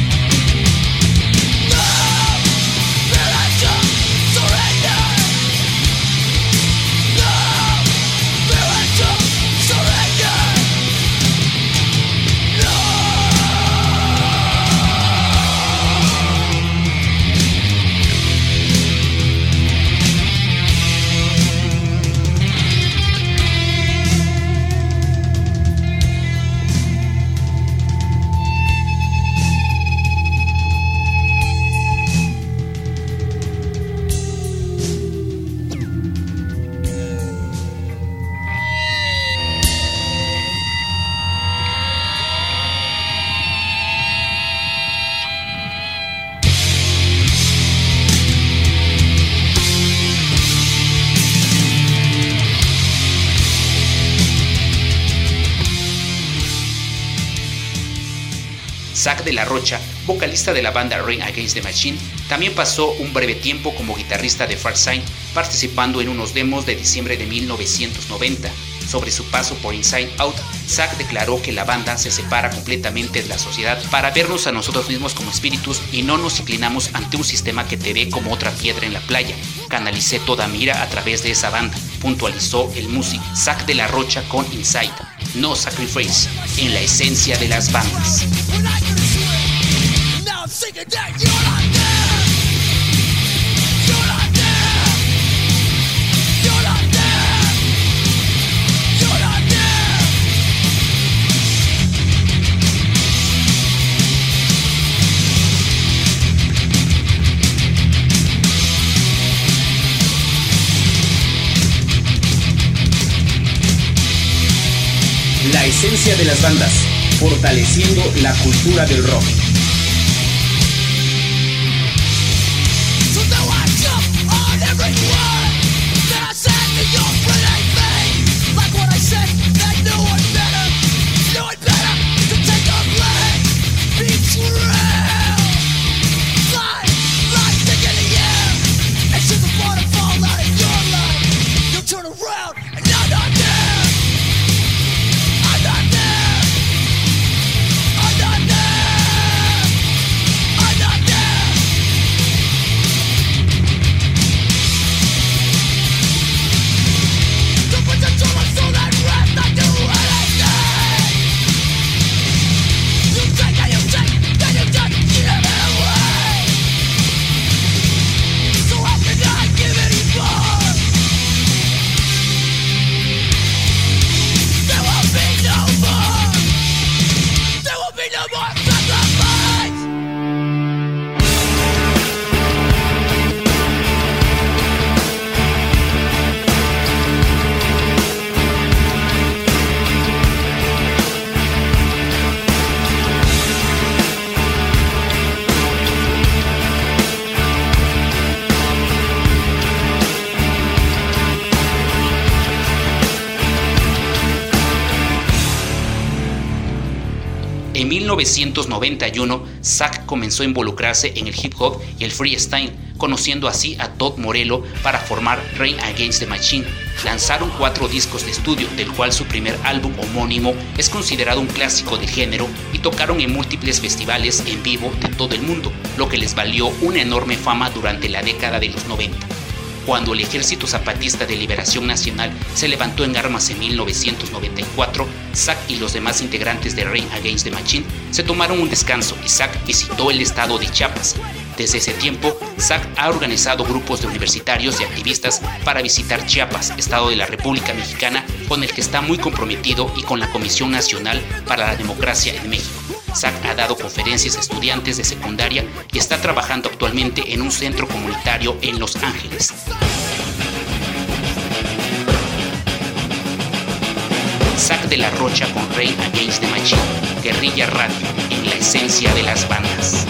Zack de la Rocha, vocalista de la banda Rage Against the Machine, también pasó un breve tiempo como guitarrista de Farsight, participando en unos demos de diciembre de mil novecientos noventa. Sobre su paso por Inside Out, Zack declaró que la banda se separa completamente de la sociedad para vernos a nosotros mismos como espíritus y no nos inclinamos ante un sistema que te ve como otra piedra en la playa. Canalicé toda mi ira a través de esa banda, puntualizó el músico Zack de la Rocha con Inside, No Sacrifice, en la esencia de las bandas. La esencia de las bandas, fortaleciendo la cultura del rock. I'm not there. novecientos noventa y uno, Zack comenzó a involucrarse en el hip hop y el freestyle, conociendo así a Todd Morello para formar Rage Against the Machine. Lanzaron cuatro discos de estudio, del cual su primer álbum homónimo es considerado un clásico del género, y tocaron en múltiples festivales en vivo de todo el mundo, lo que les valió una enorme fama durante la década de los noventa. Cuando el Ejército Zapatista de Liberación Nacional se levantó en armas en mil novecientos noventa y cuatro, Zack y los demás integrantes de Rage Against the Machine se tomaron un descanso y Zack visitó el estado de Chiapas. Desde ese tiempo, Zack ha organizado grupos de universitarios y activistas para visitar Chiapas, estado de la República Mexicana, con el que está muy comprometido, y con la Comisión Nacional para la Democracia en México. Zack ha dado conferencias a estudiantes de secundaria y está trabajando actualmente en un centro comunitario en Los Ángeles. Zack de la Rocha con Rage Against the Machine, Guerrilla Radio, en la esencia de las bandas.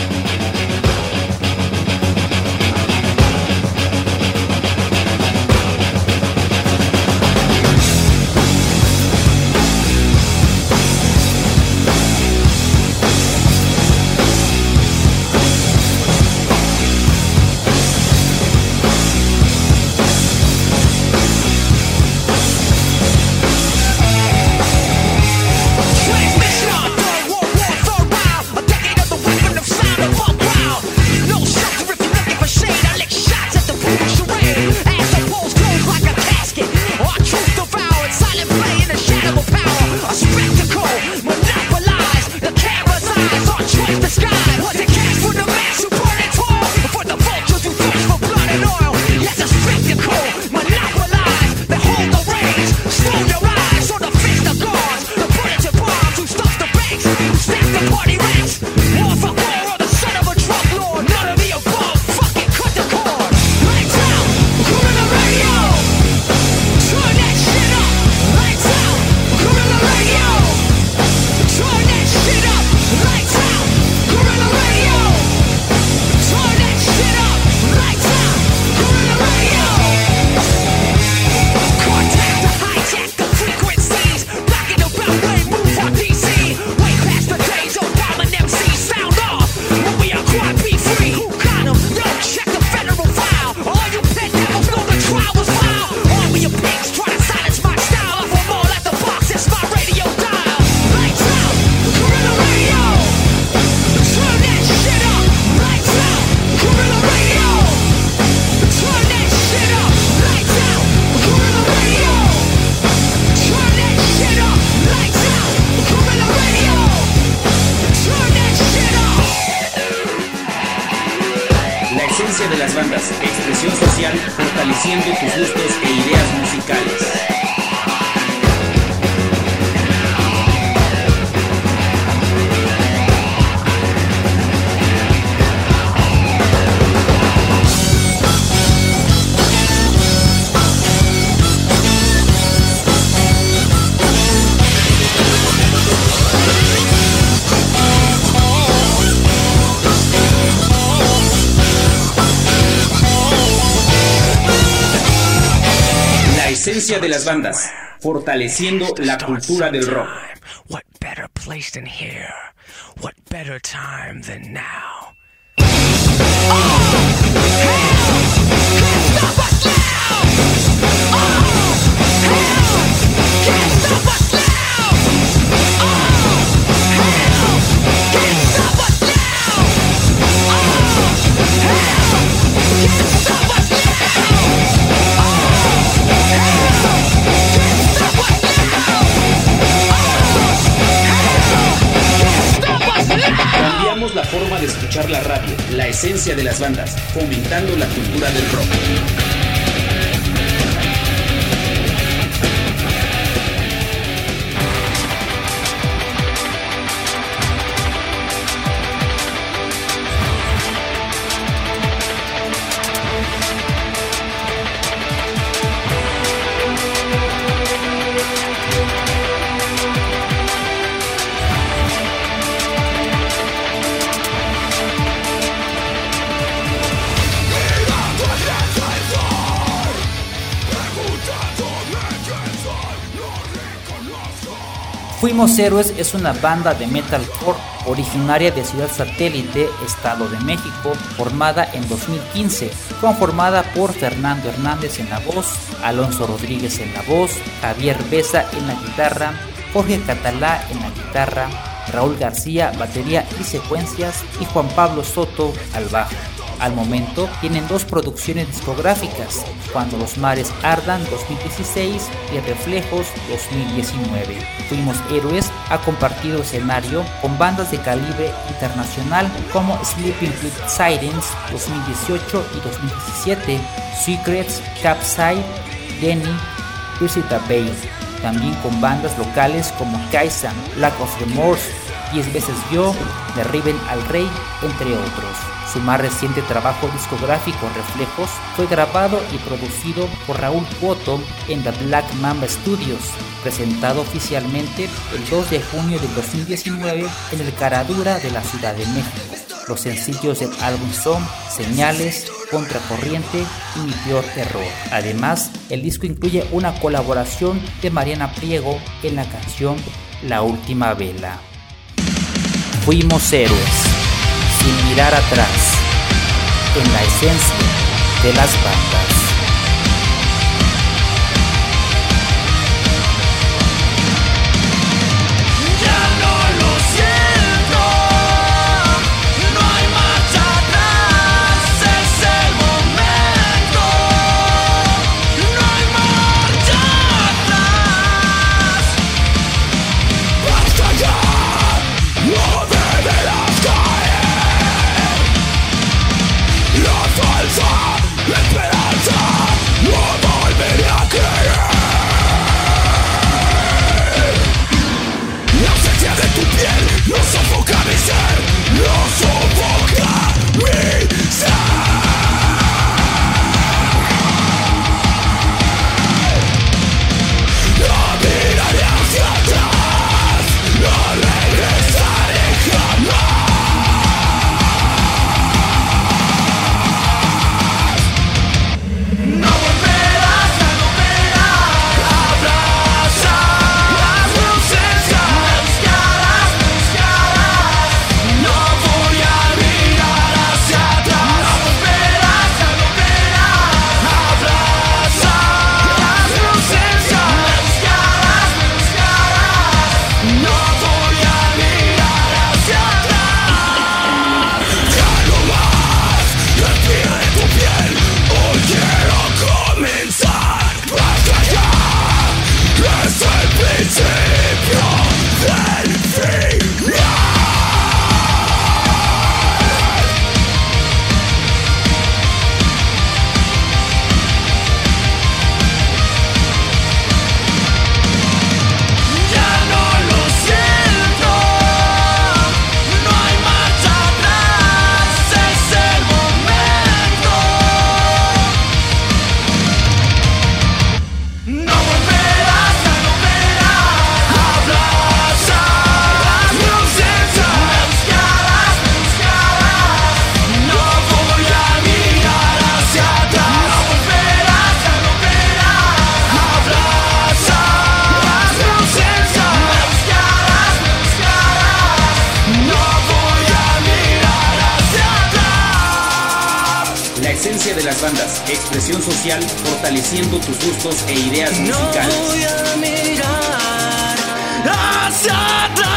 De las bandas, expresión social, fortaleciendo tus gustos e ideas musicales. Esencia de las bandas, fortaleciendo la cultura del rock. What better place than here? What better time than now? Cambiamos la forma de escuchar la radio, la esencia de las bandas, fomentando la cultura del rock. Time for Fuimos Héroes es una banda de metalcore originaria de Ciudad Satélite, Estado de México, formada en dos mil quince, conformada por Fernando Hernández en la voz, Alonso Rodríguez en la voz, Javier Besa en la guitarra, Jorge Catalá en la guitarra, Raúl García batería y secuencias y Juan Pablo Soto al bajo. Al momento tienen dos producciones discográficas, Cuando los mares ardan dos mil dieciséis y Reflejos dos mil diecinueve. Fuimos Héroes ha compartido escenario con bandas de calibre internacional como Sleeping with Sirens dos mil dieciocho y dos mil diecisiete, Secrets, Capside, Denny, Visita Bay. También con bandas locales como Kaisan, Lack of Remorse, Diez veces yo, Derriben al Rey, entre otros. Su más reciente trabajo discográfico, Reflejos, fue grabado y producido por Raúl Cuoto en The Black Mamba Studios, presentado oficialmente el dos de junio del dos mil diecinueve en el Caradura de la Ciudad de México. Los sencillos del álbum son Señales, Contracorriente y Mi Peor Error. Además, el disco incluye una colaboración de Mariana Priego en la canción La Última Vela. Fuimos Héroes, sin mirar atrás, en la esencia de las bandas. De las bandas, expresión social, fortaleciendo tus gustos e ideas musicales. No voy a mirar hacia atrás.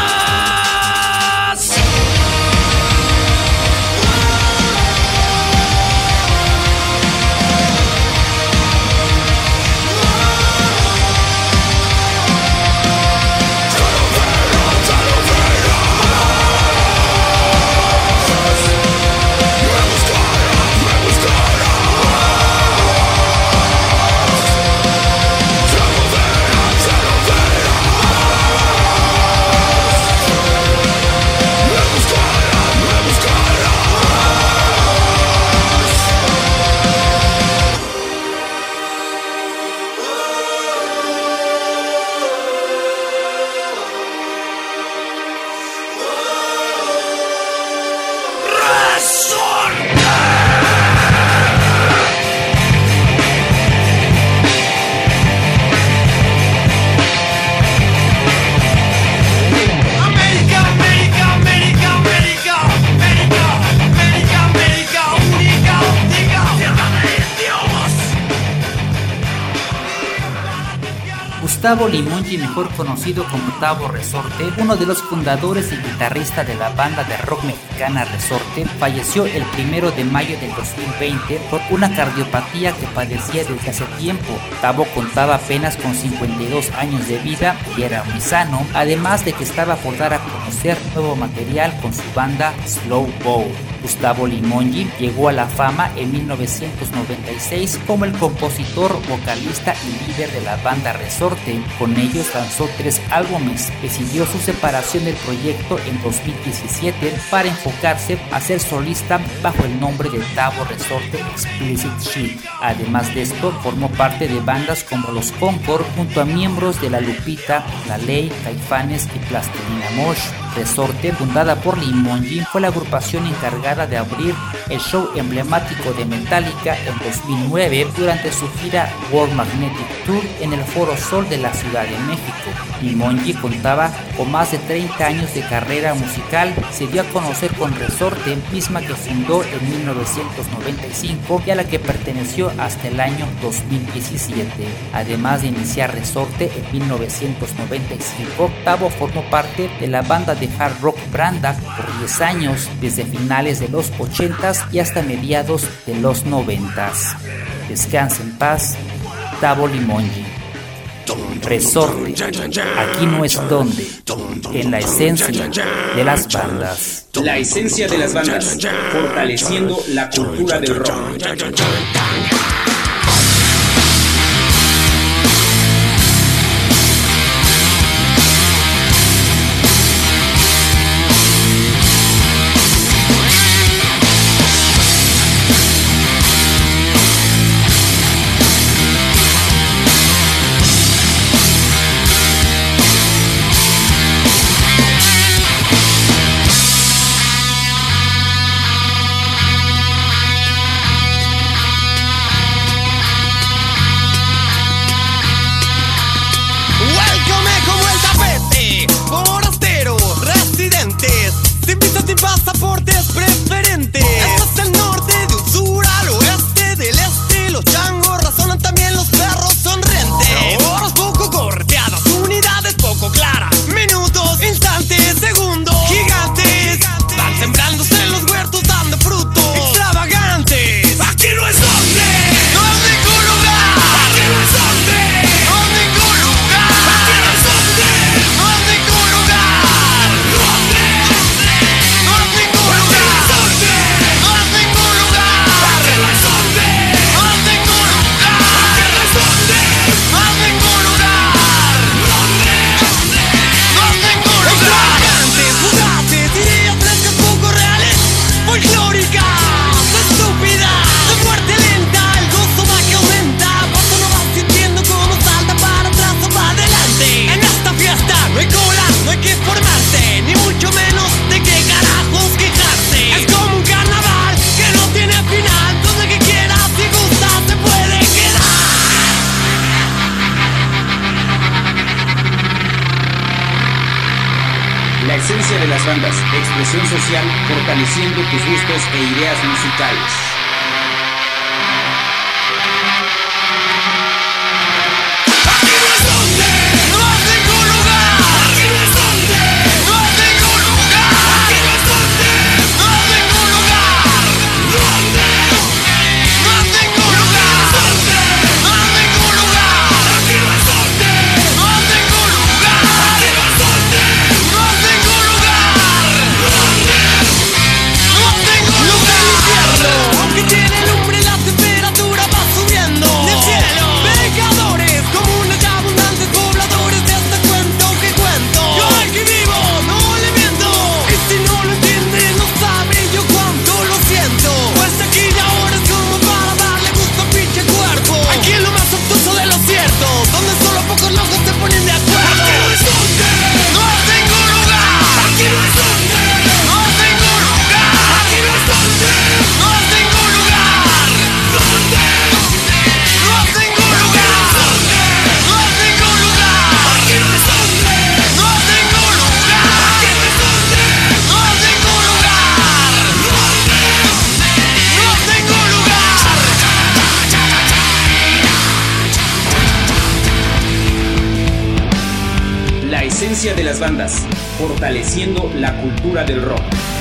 Gustavo Limongi, mejor conocido como Tavo Resorte, uno de los fundadores y guitarrista de la banda de rock mexicana Resorte, falleció el primero de mayo del dos mil veinte por una cardiopatía que padecía desde hace tiempo. Tavo contaba apenas con cincuenta y dos años de vida y era muy sano, además de que estaba por dar a conocer nuevo material con su banda Slow Bow. Gustavo Limongi llegó a la fama en mil novecientos noventa y seis como el compositor, vocalista y líder de la banda Resorte. Con ellos lanzó tres álbumes. Decidió su separación del proyecto en dos mil diecisiete para enfocarse a ser solista bajo el nombre de Tavo Resorte Explicit Shit. Además de esto, formó parte de bandas como Los Concord junto a miembros de La Lupita, La Ley, Caifanes y Plastilina Mosh. Resorte, fundada por Limongi, fue la agrupación encargada de abrir el show emblemático de Metallica en dos mil nueve durante su gira World Magnetic Tour en el Foro Sol de la Ciudad de México. Limongi contaba con más de treinta años de carrera musical. Se dio a conocer con Resorte, misma que fundó en mil novecientos noventa y cinco y a la que perteneció hasta el año dos mil diecisiete. Además de iniciar Resorte en mil novecientos noventa y cinco, Tavo formó parte de la banda de hard rock Branda por diez años, desde finales de los ochentas y hasta mediados de los noventas. Descansa en paz, Tavo Limongi. Resorte, aquí no es donde, en la esencia de las bandas. La esencia de las bandas, fortaleciendo la cultura del rock. Pasaportes preferentes. Esto es el norte, del sur al oeste, del este. Los changos razonan, también los perros sonrientes. Horas poco corteadas, unidades poco claras. Minutos, instantes, segundos, gigantes. Van sembrándose los huertos dando frutos extravagantes. Aquí no es donde, no es ningún lugar. Aquí no es donde, no es ningún lugar. Aquí no es donde, no es ningún lugar. ¿Dónde? No hay cola, no hay que formarse, ni mucho menos de qué carajos quejarse. Es como un carnaval que no tiene final, donde que quiera, si gusta, se puede quedar. La esencia de las bandas, expresión social, fortaleciendo tus gustos e ideas musicales. Aunque esencia de las bandas, fortaleciendo la cultura del rock.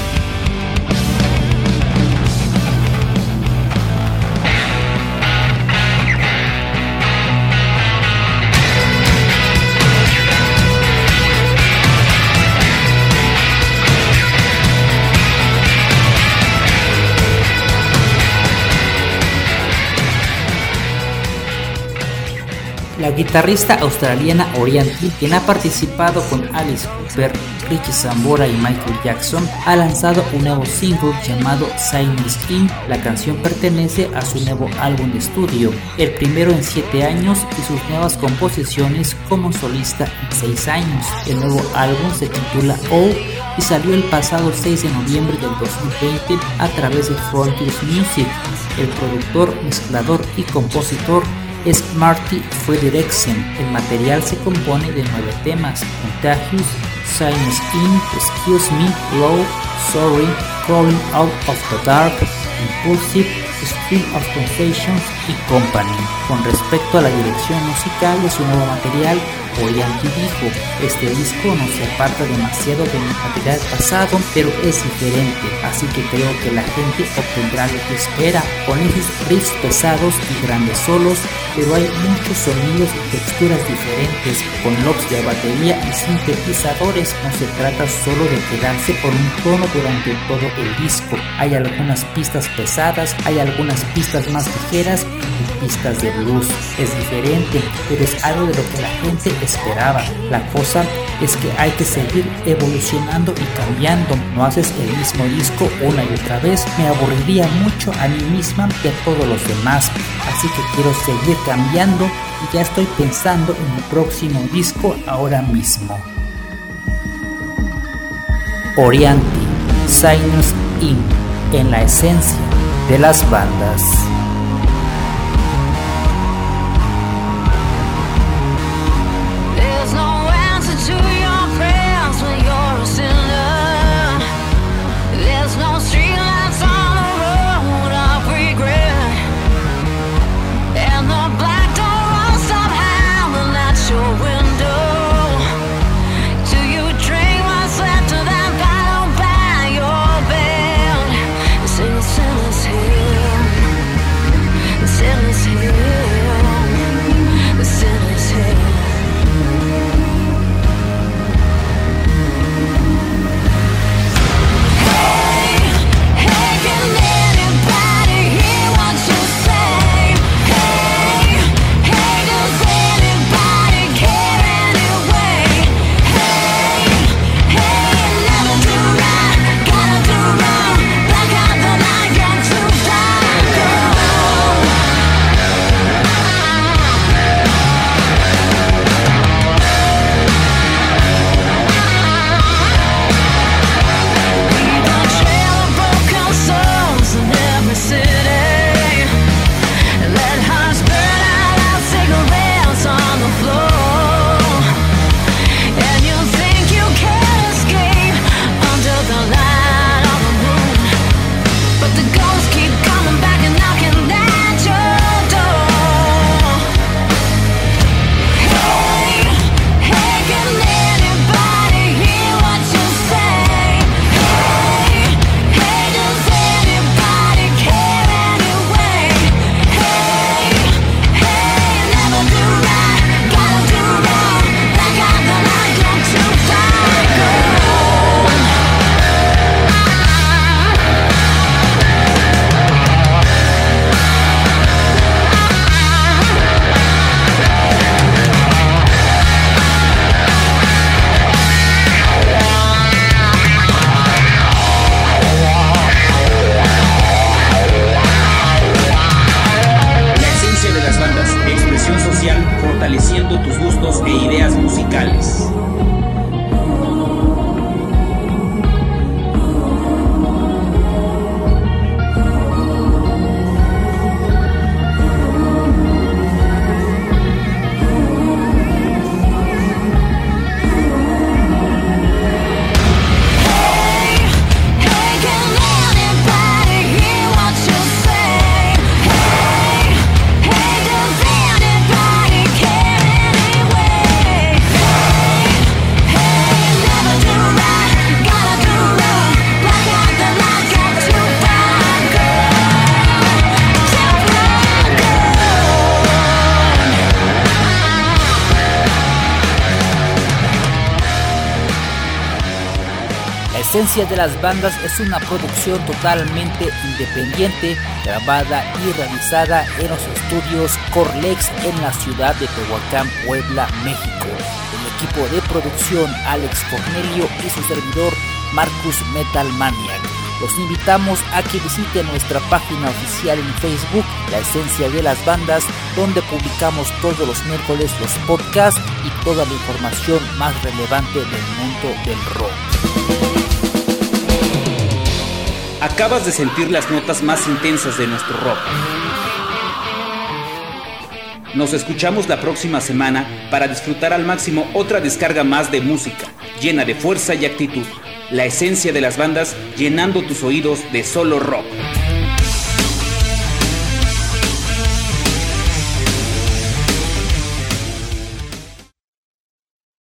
La guitarrista australiana Orianthi, quien ha participado con Alice Cooper, Richie Sambora y Michael Jackson, ha lanzado un nuevo single llamado Signers In. La canción pertenece a su nuevo álbum de estudio, el primero en siete años y sus nuevas composiciones como solista en seis años. El nuevo álbum se titula All y salió el pasado seis de noviembre del dos mil veinte a través de Frontiers Music. El productor, mezclador y compositor es Marty Frederiksen. El material se compone de nueve temas: Contagious, Signers In, Excuse Me, Low, Sorry, Crawling Out of the Dark, Impulsive, Stream of Sensations y Company. Con respecto a la dirección musical de su nuevo material, Orianthi dijo: este disco no se aparta demasiado de mi material pasado, pero es diferente, así que creo que la gente obtendrá lo que espera, con esos riffs pesados y grandes solos, pero hay muchos sonidos y texturas diferentes, con loops de batería y sintetizadores. No se trata solo de quedarse por un tono durante todo el disco. Hay algunas pistas pesadas, hay algunas pistas más ligeras y pistas de blues. Es diferente, pero es algo de lo que la gente esperaba. La cosa es que hay que seguir evolucionando y cambiando. No haces el mismo disco una y otra vez, me aburriría mucho a mí misma y a todos los demás, así que quiero seguir cambiando y ya estoy pensando en mi próximo disco ahora mismo. Orianthi, Signers In, en la esencia de las bandas. Esencia de las Bandas es una producción totalmente independiente, grabada y realizada en los estudios Corlex en la ciudad de Tehuacán, Puebla, México. El equipo de producción Alex Cornelio y su servidor Marcus Metal Maniac. Los invitamos a que visiten nuestra página oficial en Facebook, La Esencia de las Bandas, donde publicamos todos los miércoles los podcasts y toda la información más relevante del mundo del rock. Acabas de sentir las notas más intensas de nuestro rock. Nos escuchamos la próxima semana para disfrutar al máximo otra descarga más de música, llena de fuerza y actitud. La Esencia de las Bandas, llenando tus oídos de solo rock.